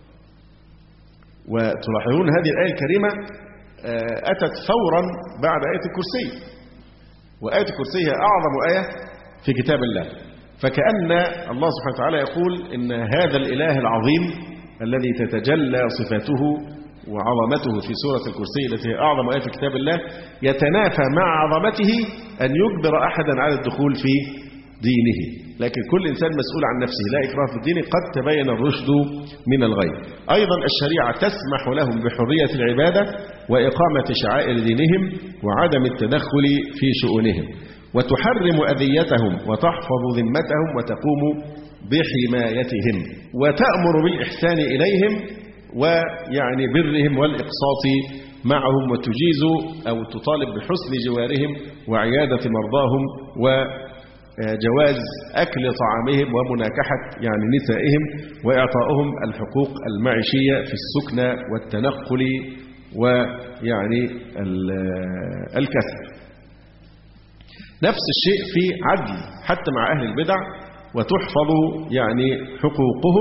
وتلاحظون هذه الآية الكريمة أتت فورا بعد آية الكرسي، وآية الكرسي هي أعظم آية في كتاب الله. فكأن الله سبحانه وتعالى يقول إن هذا الإله العظيم الذي تتجلى صفاته وعظمته في سورة الكرسي التي هي أعظم آية في كتاب الله يتنافى مع عظمته أن يجبر أحدا على الدخول في دينه. لكن كل إنسان مسؤول عن نفسه، لا إكراه في الدين قد تبين الرشد من الغي. أيضا الشريعة تسمح لهم بحرية العبادة وإقامة شعائر دينهم وعدم التدخل في شؤونهم، وتحرم أذيتهم وتحفظ ذمتهم وتقوم بحمايتهم، وتأمر بالإحسان إليهم ويعني برهم والإقساط معهم، وتجيز أو تطالب بحسن جوارهم وعيادة مرضاهم وجواز أكل طعامهم ومناكحة يعني نسائهم وإعطائهم الحقوق المعيشية في السكنى والتنقل ويعني الكسب. نفس الشيء في عدل حتى مع أهل البدع، وتحفظ يعني حقوقهم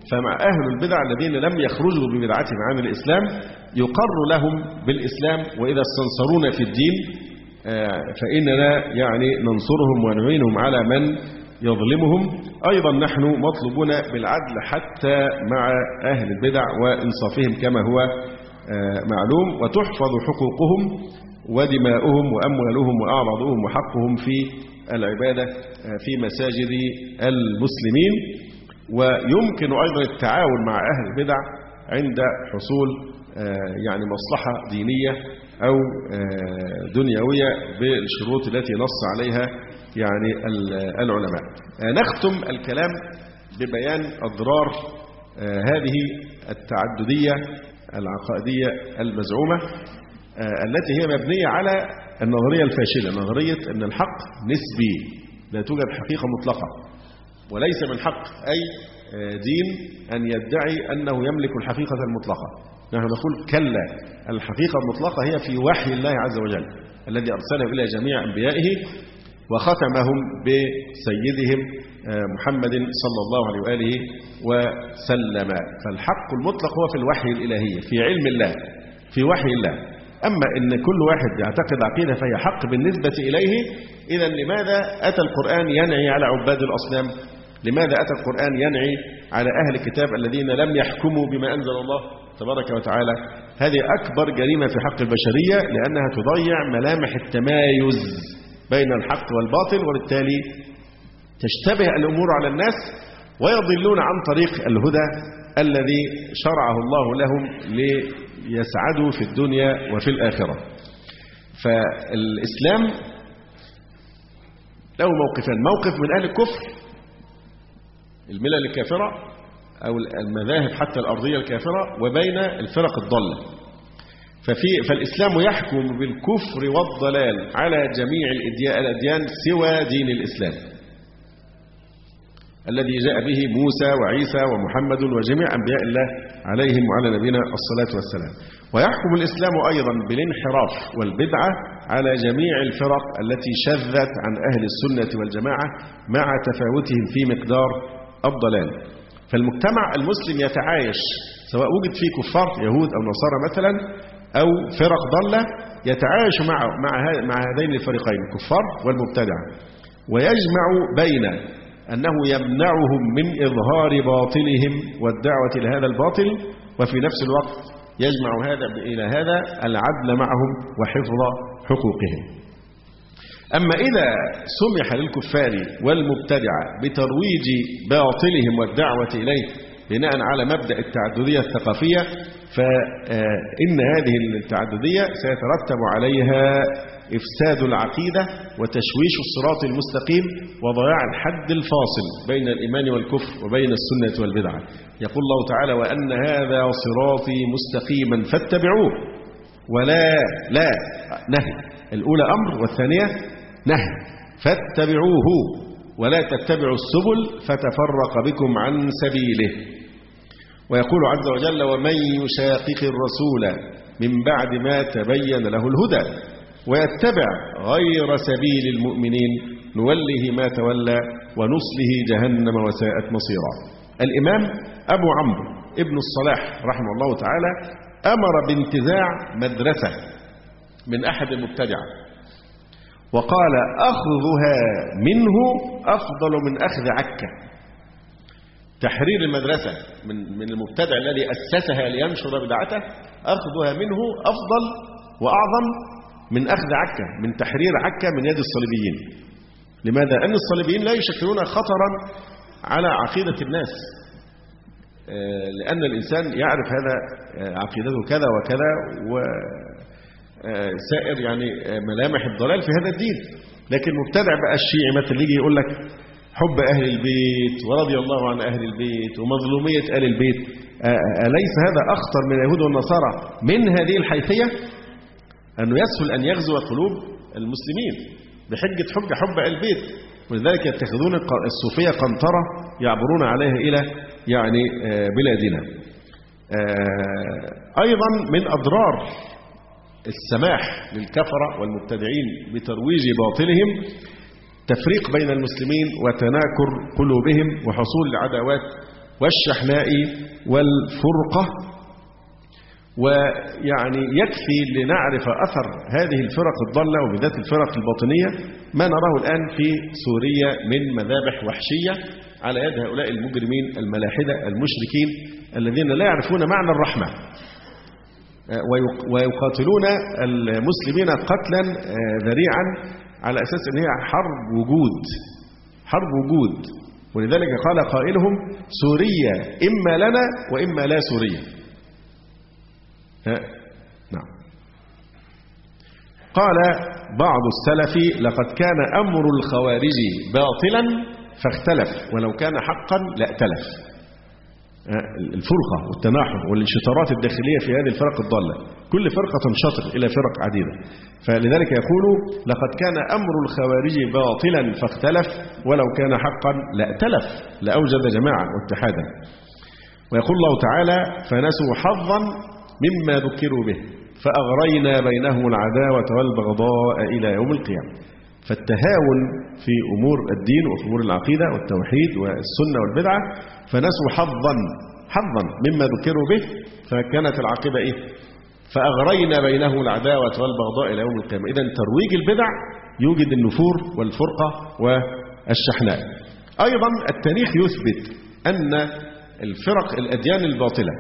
فمع أهل البدع الذين لم يخرجوا ببدعتهم عن الإسلام يقر لهم بالإسلام، وإذا استنصرونا في الدين فإننا يعني ننصرهم ونعينهم على من يظلمهم. أيضا نحن مطلوبون بالعدل حتى مع أهل البدع وإنصافهم كما هو معلوم، وتحفظ حقوقهم ودماؤهم وأموالهم وأعراضهم وحقهم في العبادة في مساجد المسلمين. ويمكن أيضا التعاون مع أهل البدع عند حصول يعني مصلحة دينية أو دنيوية بالشروط التي نص عليها يعني العلماء. نختم الكلام ببيان أضرار هذه التعددية العقائدية المزعومة التي هي مبنية على النظرية الفاشلة، نظرية أن الحق نسبي، لا توجد حقيقة مطلقة، وليس من حق أي دين أن يدعي أنه يملك الحقيقة المطلقة. نحن نقول كلا، الحقيقة المطلقة هي في وحي الله عز وجل الذي أرسله إلى جميع أنبيائه وختمهم بسيدهم محمد صلى الله عليه وآله وسلم. فالحق المطلق هو في الوحي الإلهي، في علم الله، في وحي الله. أما إن كل واحد يعتقد عقيدة فهي حق بالنسبة إليه، إذا لماذا أتى القرآن ينعي على عباد الأصنام؟ لماذا أتى القرآن ينعي على أهل الكتاب الذين لم يحكموا بما أنزل الله تبارك وتعالى؟ هذه أكبر جريمة في حق البشرية، لأنها تضيع ملامح التمايز بين الحق والباطل، وبالتالي تشتبه الأمور على الناس ويضلون عن طريق الهدى الذي شرعه الله لهم ليسعدوا في الدنيا وفي الآخرة. فالإسلام له موقفان: موقف من أهل الكفر، الملل الكافرة أو المذاهب حتى الأرضية الكافرة، وبين الفرق الضالة. فالإسلام يحكم بالكفر والضلال على جميع الأديان سوى دين الإسلام الذي جاء به موسى وعيسى ومحمد وجميع أنبياء الله عليهم وعلى نبينا الصلاة والسلام. ويحكم الإسلام أيضا بالانحراف والبدعة على جميع الفرق التي شذت عن أهل السنة والجماعة مع تفاوتهم في مقدار الضلال. فالمجتمع المسلم يتعايش، سواء وجد فيه كفار يهود أو نصارى مثلا أو فرق ضالة، يتعايش مع هذين الفريقين الكفار والمبتدعة، ويجمع بين أنه يمنعهم من إظهار باطلهم والدعوة لهذا الباطل، وفي نفس الوقت يجمع هذا إلى هذا العدل معهم وحفظ حقوقهم. أما إذا سمح للكفار والمبتدعة بترويج باطلهم والدعوة إليه بناء على مبدأ التعددية الثقافية، فإن هذه التعددية سيترتب عليها إفساد العقيدة وتشويش الصراط المستقيم وضياع الحد الفاصل بين الإيمان والكفر وبين السنة والبدعة. يقول الله تعالى: وأن هذا صراطي مستقيما فاتبعوه، ولا نهي، الأولى أمر والثانية نهي، فاتبعوه ولا تتبعوا السبل فتفرق بكم عن سبيله. ويقول عز وجل: ومن يشاقق الرسول من بعد ما تبين له الهدى ويتبع غير سبيل المؤمنين نوله ما تولى ونصله جهنم وساءت مصيرا. الإمام أبو عمرو ابن الصلاح رحمه الله تعالى أمر بانتزاع مدرسة من أحد المبتدعة، وقال: أخذها منه أفضل من أخذ عكا. تحرير المدرسة من المبتدع الذي أسسها لينشر بدعته، أخذها منه أفضل وأعظم من أخذ عكا، من تحرير عكا من يد الصليبيين. لماذا؟ أن الصليبيين لا يشكلون خطرا على عقيدة الناس، لأن الإنسان يعرف هذا عقيدته كذا وكذا وسائر يعني ملامح الضلال في هذا الدين. لكن مبتدع بقى الشيعي مثل يجي يقول لك حب أهل البيت ورضي الله عن أهل البيت ومظلومية أهل البيت، أليس هذا أخطر من اليهود والنصارى من هذه الحيثية؟ أنه يسهل أن يغزو قلوب المسلمين بحجة حب أهل البيت، ولذلك يتخذون الصوفية قنطرة يعبرون عليها إلى يعني بلادنا. أيضا من أضرار السماح للكفرة والمبتدعين بترويج باطلهم تفريق بين المسلمين وتناكر قلوبهم وحصول العداوات والشحناء والفرقة. ويعني يكفي لنعرف أثر هذه الفرق الضالة وبذات الفرق الباطنية ما نراه الآن في سوريا من مذابح وحشية على يد هؤلاء المجرمين الملاحدة المشركين الذين لا يعرفون معنى الرحمة، ويقاتلون المسلمين قتلا ذريعا على أساس أن هي حرب وجود. ولذلك قال قائلهم: سوريا إما لنا وإما لا سوريا. نعم. قال بعض السلف: لقد كان أمر الخوارج باطلا فاختلف، ولو كان حقا لأتلف. الفرقة والتناحر والانشطارات الداخلية في هذه الفرق الضالة، كل فرقة تنشطر إلى فرق عديدة. فلذلك يقول: لقد كان أمر الخوارج باطلا فاختلف، ولو كان حقا لأتلف، لأوجد جماعة واتحادا. ويقول الله تعالى: فنسوا حظا مما ذكروا به فأغرينا بينهم العداوة والبغضاء إلى يوم القيامة. فالتهاون في أمور الدين وفي أمور العقيدة والتوحيد والسنة والبدعة، فنسوا حظا مما ذكروا به، فكانت العاقبة إيه؟ فأغرينا بينهم العداوة والبغضاء إلى يوم القيامة. إذن ترويج البدع يوجد النفور والفرقة والشحناء. أيضا التاريخ يثبت أن الأديان الباطلة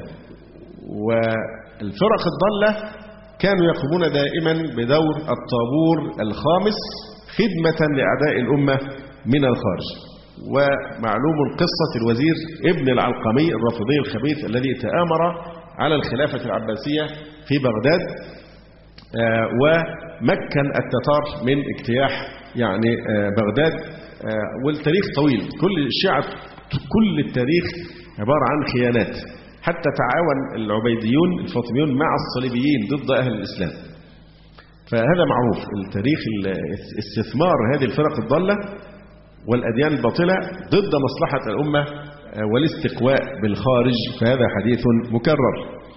والفرق الضالة كانوا يقومون دائما بدور الطابور الخامس خدمة لأعداء الأمة من الخارج. ومعلوم قصة الوزير ابن العلقمي الرافضي الخبيث الذي تآمر على الخلافة العباسية في بغداد، ومكن التتار من اجتياح يعني بغداد. والتاريخ طويل، كل التاريخ عبارة عن خيانات. حتى تعاون العبيديون الفاطميون مع الصليبيين ضد أهل الإسلام. فهذا معروف التاريخ، استثمار هذه الفرق الضالة والأديان الباطلة ضد مصلحة الأمة والاستقواء بالخارج، فهذا حديث مكرر.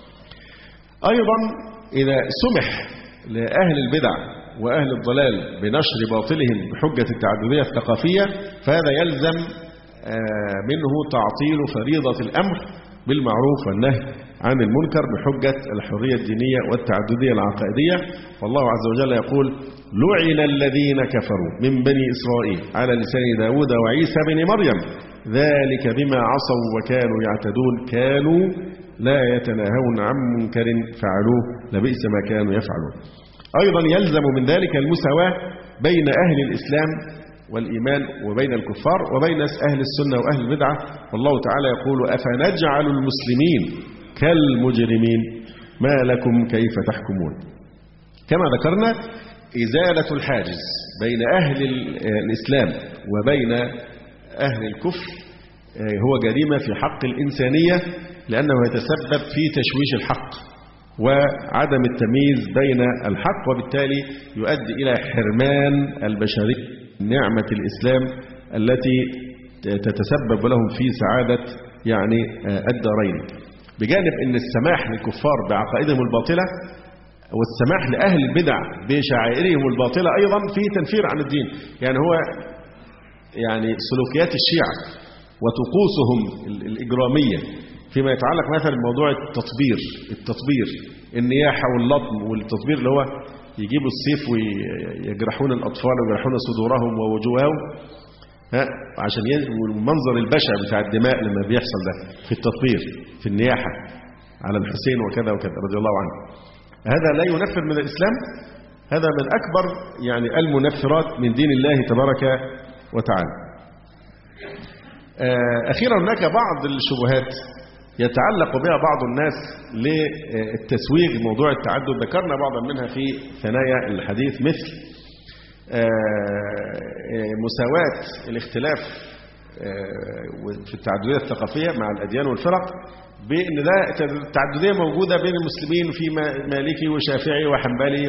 أيضا إذا سمح لأهل البدع وأهل الضلال بنشر باطلهم بحجة التعددية الثقافية، فهذا يلزم منه تعطيل فريضة الأمر بالمعروف والنهي عن المنكر بحجة الحرية الدينية والتعددية العقائدية. والله عز وجل يقول: لعن الذين كفروا من بني إسرائيل على لسان داود وعيسى بن مريم ذلك بما عصوا وكانوا يعتدون كانوا لا يتناهون عن منكر فعلوه لبئس ما كانوا يفعلون. أيضا يلزم من ذلك المساواة بين أهل الإسلام والإيمان وبين الكفار وبين أهل السنة وأهل البدعة. والله تعالى يقول: أفنجعل المسلمين كالمجرمين ما لكم كيف تحكمون. كما ذكرنا، إزالة الحاجز بين أهل الإسلام وبين أهل الكفر هو جريمة في حق الإنسانية، لأنه يتسبب في تشويش الحق وعدم التمييز بين الحق، وبالتالي يؤدي إلى حرمان البشرية نعمة الإسلام التي تتسبب لهم في سعادة يعني الدارين. بجانب أن السماح للكفار بعقائدهم الباطلة والسماح لأهل البدع بشعائرهم الباطلة أيضا في تنفير عن الدين. يعني هو يعني سلوكيات الشيعة وطقوسهم الإجرامية فيما يتعلق مثلا بموضوع التطبير النياحة واللطم والتطبير، اللي هو يجيبوا السيف ويجرحون الأطفال ويجرحون صدورهم ووجوههم عشان المنظر البشع بتاع الدماء لما بيحصل ده في التطبير في النياحة على الحسين وكذا وكذا رضي الله عنه. هذا لا ينفر من الإسلام، هذا من أكبر يعني المنفرات من دين الله تبارك وتعالى. أخيرا هناك بعض الشبهات يتعلق بها بعض الناس للتسويغ موضوع التعدد، ذكرنا بعضا منها في ثنايا الحديث، مثل مساواة الاختلاف في التعددية الثقافية مع الأديان والفرق، بأن ده التعددية موجودة بين المسلمين في مالكي وشافعي وحنبلي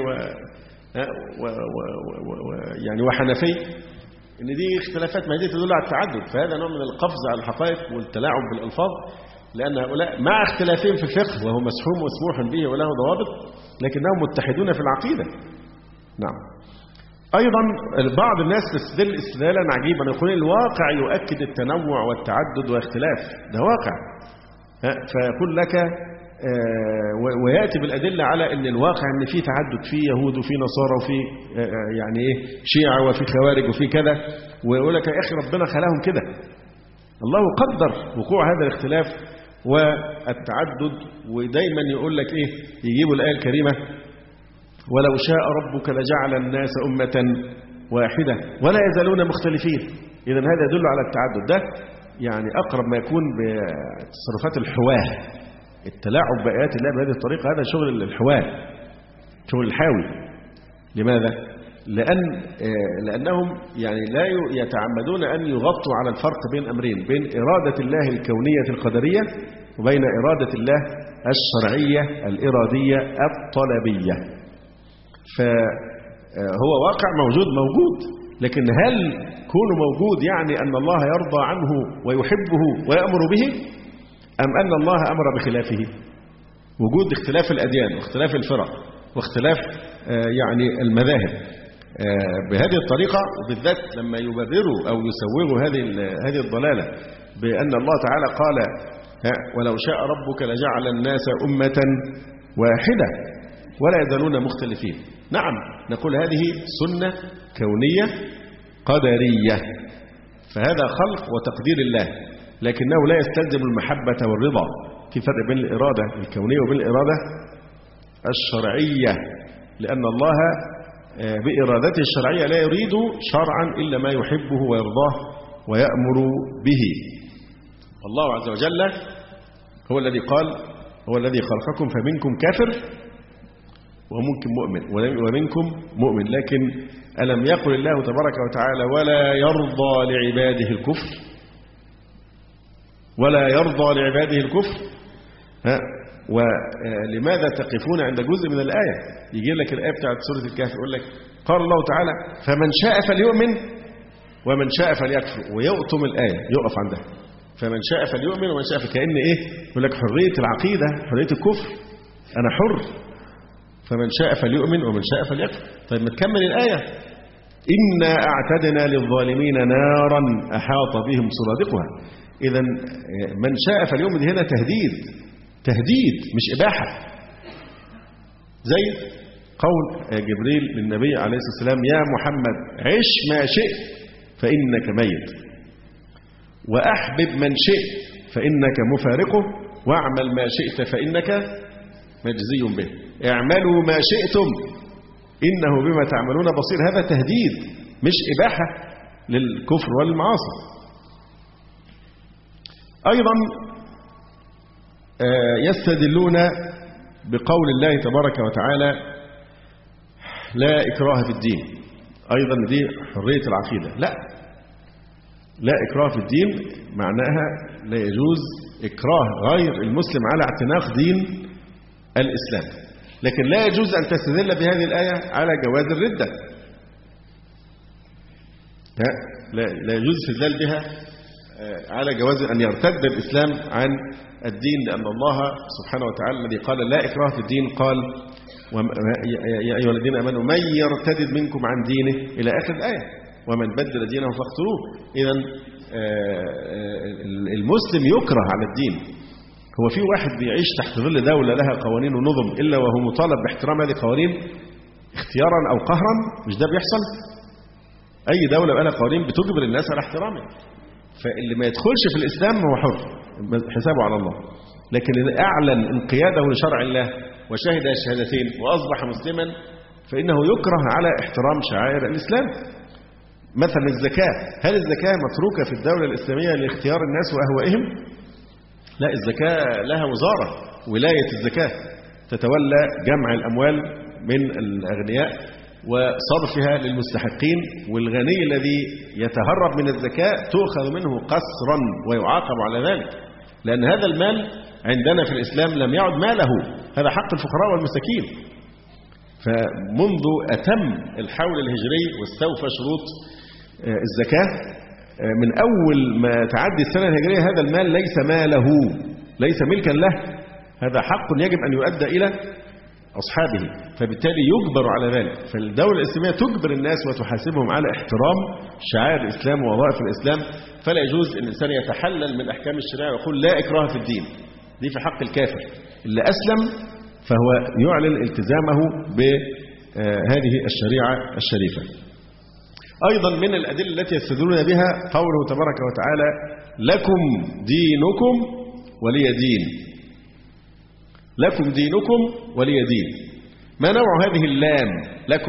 يعني وحنفي، ان دي اختلافات ما دي تدل على التعدد. فهذا نوع من القفز على الحقائق والتلاعب بالألفاظ، لأن هؤلاء مع اختلافهم في الفقه وهو مسحوم وسموح به وله ضوابط، لكنهم متحدون في العقيدة. نعم. أيضا بعض الناس تستدل استدلالا عجيبا، يقول الواقع يؤكد التنوع والتعدد واختلاف، ده واقع. فيقول لك ويأتي بالأدلة على أن الواقع أن في تعدد، في يهود وفي نصارى وفي يعني إيه شيعة وفي خوارج وفي كذا، ويقول لك يا أخي ربنا خلاهم كده، الله قدر وقوع هذا الاختلاف والتعدد. ودايما يقول لك إيه، يجيبوا الآية الكريمة ولو شاء ربك لجعل الناس أمة واحدة ولا يزالون مختلفين. إذن هذا يدل على التعدد، ده يعني أقرب ما يكون بتصرفات الحواه، التلاعب بآيات الله بهذه الطريقة، هذا شغل الحواه، شغل الحاوي. لماذا؟ لأنهم يعني لا يتعمدون أن يغطوا على الفرق بين أمرين، بين إرادة الله الكونية القدرية وبين إرادة الله الشرعية الإرادية الطلبية. فهو واقع موجود، لكن هل كونه موجود يعني أن الله يرضى عنه ويحبه ويأمر به، أم أن الله أمر بخلافه؟ وجود اختلاف الأديان واختلاف الفرق واختلاف يعني المذاهب بهذه الطريقة، وبالذات لما يبرروا أو يسوغوا هذه الضلالة بأن الله تعالى قال ولو شاء ربك لجعل الناس أمة واحدة ولا يزالون مختلفين. نعم، نقول هذه سنة كونية قدرية، فهذا خلق وتقدير الله، لكنه لا يستلزم المحبة والرضا. في فرق بين الإرادة الكونية وبين الإرادة الشرعية، لأن الله بإرادته الشرعية لا يريد شرعا إلا ما يحبه ويرضاه ويأمر به. الله عز وجل هو الذي قال هو الذي خلقكم فمنكم كافر ومنكم مؤمن. لكن ألم يقل الله تبارك وتعالى ولا يرضى لعباده الكفر، ولا يرضى لعباده الكفر؟ ولماذا تقفون عند جزء من الآية؟ يجي لك الآية بتاعت سورة الكهف يقول لك قال الله تعالى فمن شاء فليؤمن ومن شاء فليكفر، ويؤتم الآية يقف عندها، فمن شاء فليؤمن ومن شاء، كأن إيه؟ يقول لك حرية العقيدة، حرية الكفر، أنا حر، فمن شاء فليؤمن ومن شاء فليكفر. طيب ما تكمل الآية، إنا أعتدنا للظالمين نارا أحاط بهم سرادقها. إذا من شاء فليؤمن هنا تهديد مش إباحة، زي قول جبريل للنبي عليه الصلاة والسلام يا محمد عش ما شئت فإنك ميت، وأحبب من شئت فإنك مفارقه، واعمل ما شئت فإنك مجزي به، اعملوا ما شئتم إنه بما تعملون بصير. هذا تهديد مش إباحة للكفر والمعاصي. أيضا يستدلون بقول الله تبارك وتعالى لا إكراه في الدين، أيضا دي حرية العقيدة. لا إكراه في الدين معناها لا يجوز إكراه غير المسلم على اعتناق دين الإسلام، لكن لا يجوز أن تستدل بهذه الآية على جواز الردة. لا يجوز استدلال بها على جواز أن يرتد الإسلام عن الدين، لأن الله سبحانه وتعالى الذي قال لا إكراه في الدين قال يا أيها الذين آمنوا من يرتد منكم عن دينه إلى آخر الآية، ومن بدل دينه فاقتلوه. إذن المسلم يكره على الدين. هو في واحد بيعيش تحت ظل دولة لها قوانين ونظم إلا وهو مطالب باحترام هذه القوانين اختيارا أو قهرا؟ مش ده بيحصل؟ أي دولة بقى لها قوانين بتجبر الناس على احترامها، فاللي ما يدخلش في الإسلام هو حر حسابه على الله، لكن إذا أعلن انقياده لشرع الله وشهد الشهادتين وأصبح مسلما فإنه يكره على احترام شعائر الإسلام. مثلا الزكاة، هل الزكاة متروكة في الدولة الإسلامية لاختيار الناس وأهوائهم؟ لا، الزكاة لها وزارة، ولاية الزكاة تتولى جمع الأموال من الأغنياء وصرفها للمستحقين، والغني الذي يتهرب من الزكاة تؤخذ منه قسرا ويعاقب على ذلك، لأن هذا المال عندنا في الإسلام لم يعد ماله، هذا حق الفقراء والمساكين. فمنذ أتم الحول الهجري واستوفى شروط الزكاة، من أول ما تعدي السنة الهجرية هذا المال ليس ماله، ليس ملكا له، هذا حق يجب أن يؤدى إلى أصحابه، فبالتالي يجبر على ذلك. فالدولة الإسلامية تجبر الناس وتحاسبهم على احترام شعائر الإسلام ووظائف الإسلام. فلا يجوز أن الإنسان يتحلل من أحكام الشريعة ويقول لا إكراه في الدين. دي في حق الكافر. اللي أسلم فهو يعلن التزامه بهذه الشريعة الشريفة. أيضا من الأدلة التي يستدلون بها قوله تبارك وتعالى لكم دينكم ولي دين. لكم دينكم ولي دين. ما نوع هذه اللام لكم؟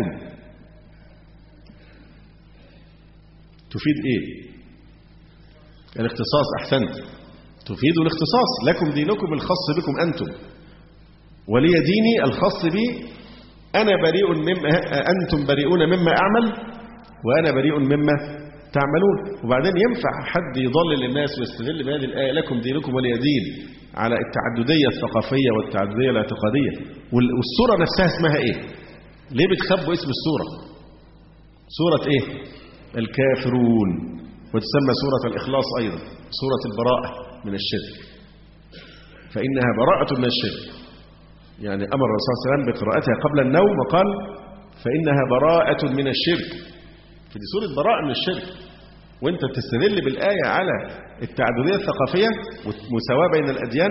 تفيد إيه؟ الاختصاص. أحسنت، تفيد الاختصاص. لكم دينكم الخاص بكم أنتم، ولي ديني الخاص بي أنا بريء مما أنتم بريئون مما أعمل وأنا بريء مما تعملون. وبعدين ينفع حد يضلل الناس ويستدل بهذه الآية لكم دينكم ولي دين على التعددية الثقافية والتعددية الاعتقادية؟ والسورة نفسها اسمها إيه؟ ليه بتخبوا اسم السورة؟ سورة إيه؟ الكافرون. وتسمى سورة الإخلاص أيضا، سورة البراءة من الشرك، فإنها براءة من الشرك. يعني أمر الرسول صلى الله عليه وسلم بقراءتها قبل النوم وقال فإنها براءة من الشرك. فدي سورة براءة من الشرك، وانت تستدل بالآية على التعددية الثقافية والمساواة بين الأديان.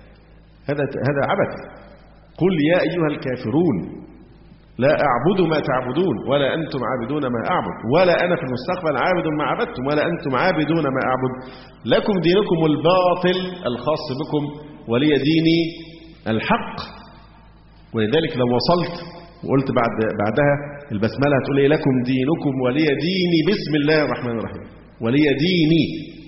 هذا عبث. قل يا أيها الكافرون لا أعبد ما تعبدون ولا أنتم عابدون ما أعبد ولا أنا في المستقبل عابد ما عبدتم ولا أنتم عابدون ما أعبد لكم دينكم الباطل الخاص بكم ولي ديني الحق. ولذلك لو وصلت وقلت بعدها البسملة هتقول إيه؟ لكم دينكم ولي ديني بسم الله الرحمن الرحيم. ولي ديني،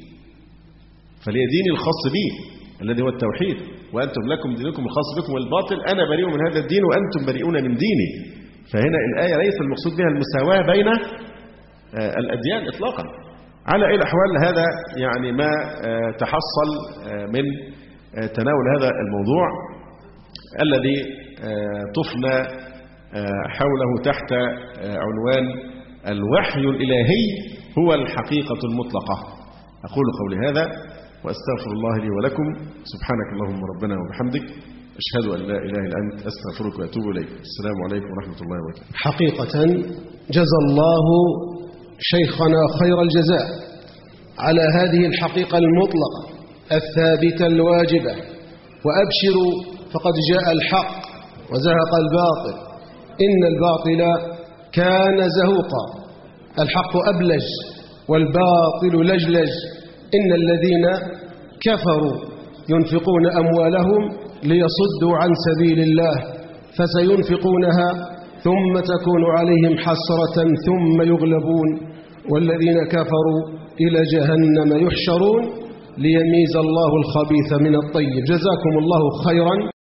فلي ديني الخاص بي الذي هو التوحيد. وأنتم لكم دينكم الخاص بكم الباطل أنا بريء من هذا الدين وأنتم بريئون من ديني. فهنا الآية ليس المقصود بها المساواة بين الأديان إطلاقا. على أي الأحوال هذا يعني ما تحصل من تناول هذا الموضوع الذي طفنا حوله تحت عنوان الوحي الإلهي هو الحقيقة المطلقة. أقول قولي هذا وأستغفر الله لي ولكم. سبحانك اللهم ربنا وبحمدك، أشهد أن لا إله إلا أنت، أستغفرك وأتوب إليك. السلام عليكم ورحمة الله وبركاته. حقيقة جزى الله شيخنا خير الجزاء على هذه الحقيقة المطلقة الثابتة الواجبة. وأبشروا فقد جاء الحق وزهق الباطل، إن الباطل كان زهوقا. الحق أبلج والباطل لجلج. إن الذين كفروا ينفقون أموالهم ليصدوا عن سبيل الله فسينفقونها ثم تكون عليهم حسرة ثم يغلبون والذين كفروا إلى جهنم يحشرون ليميز الله الخبيث من الطيب. جزاكم الله خيرا.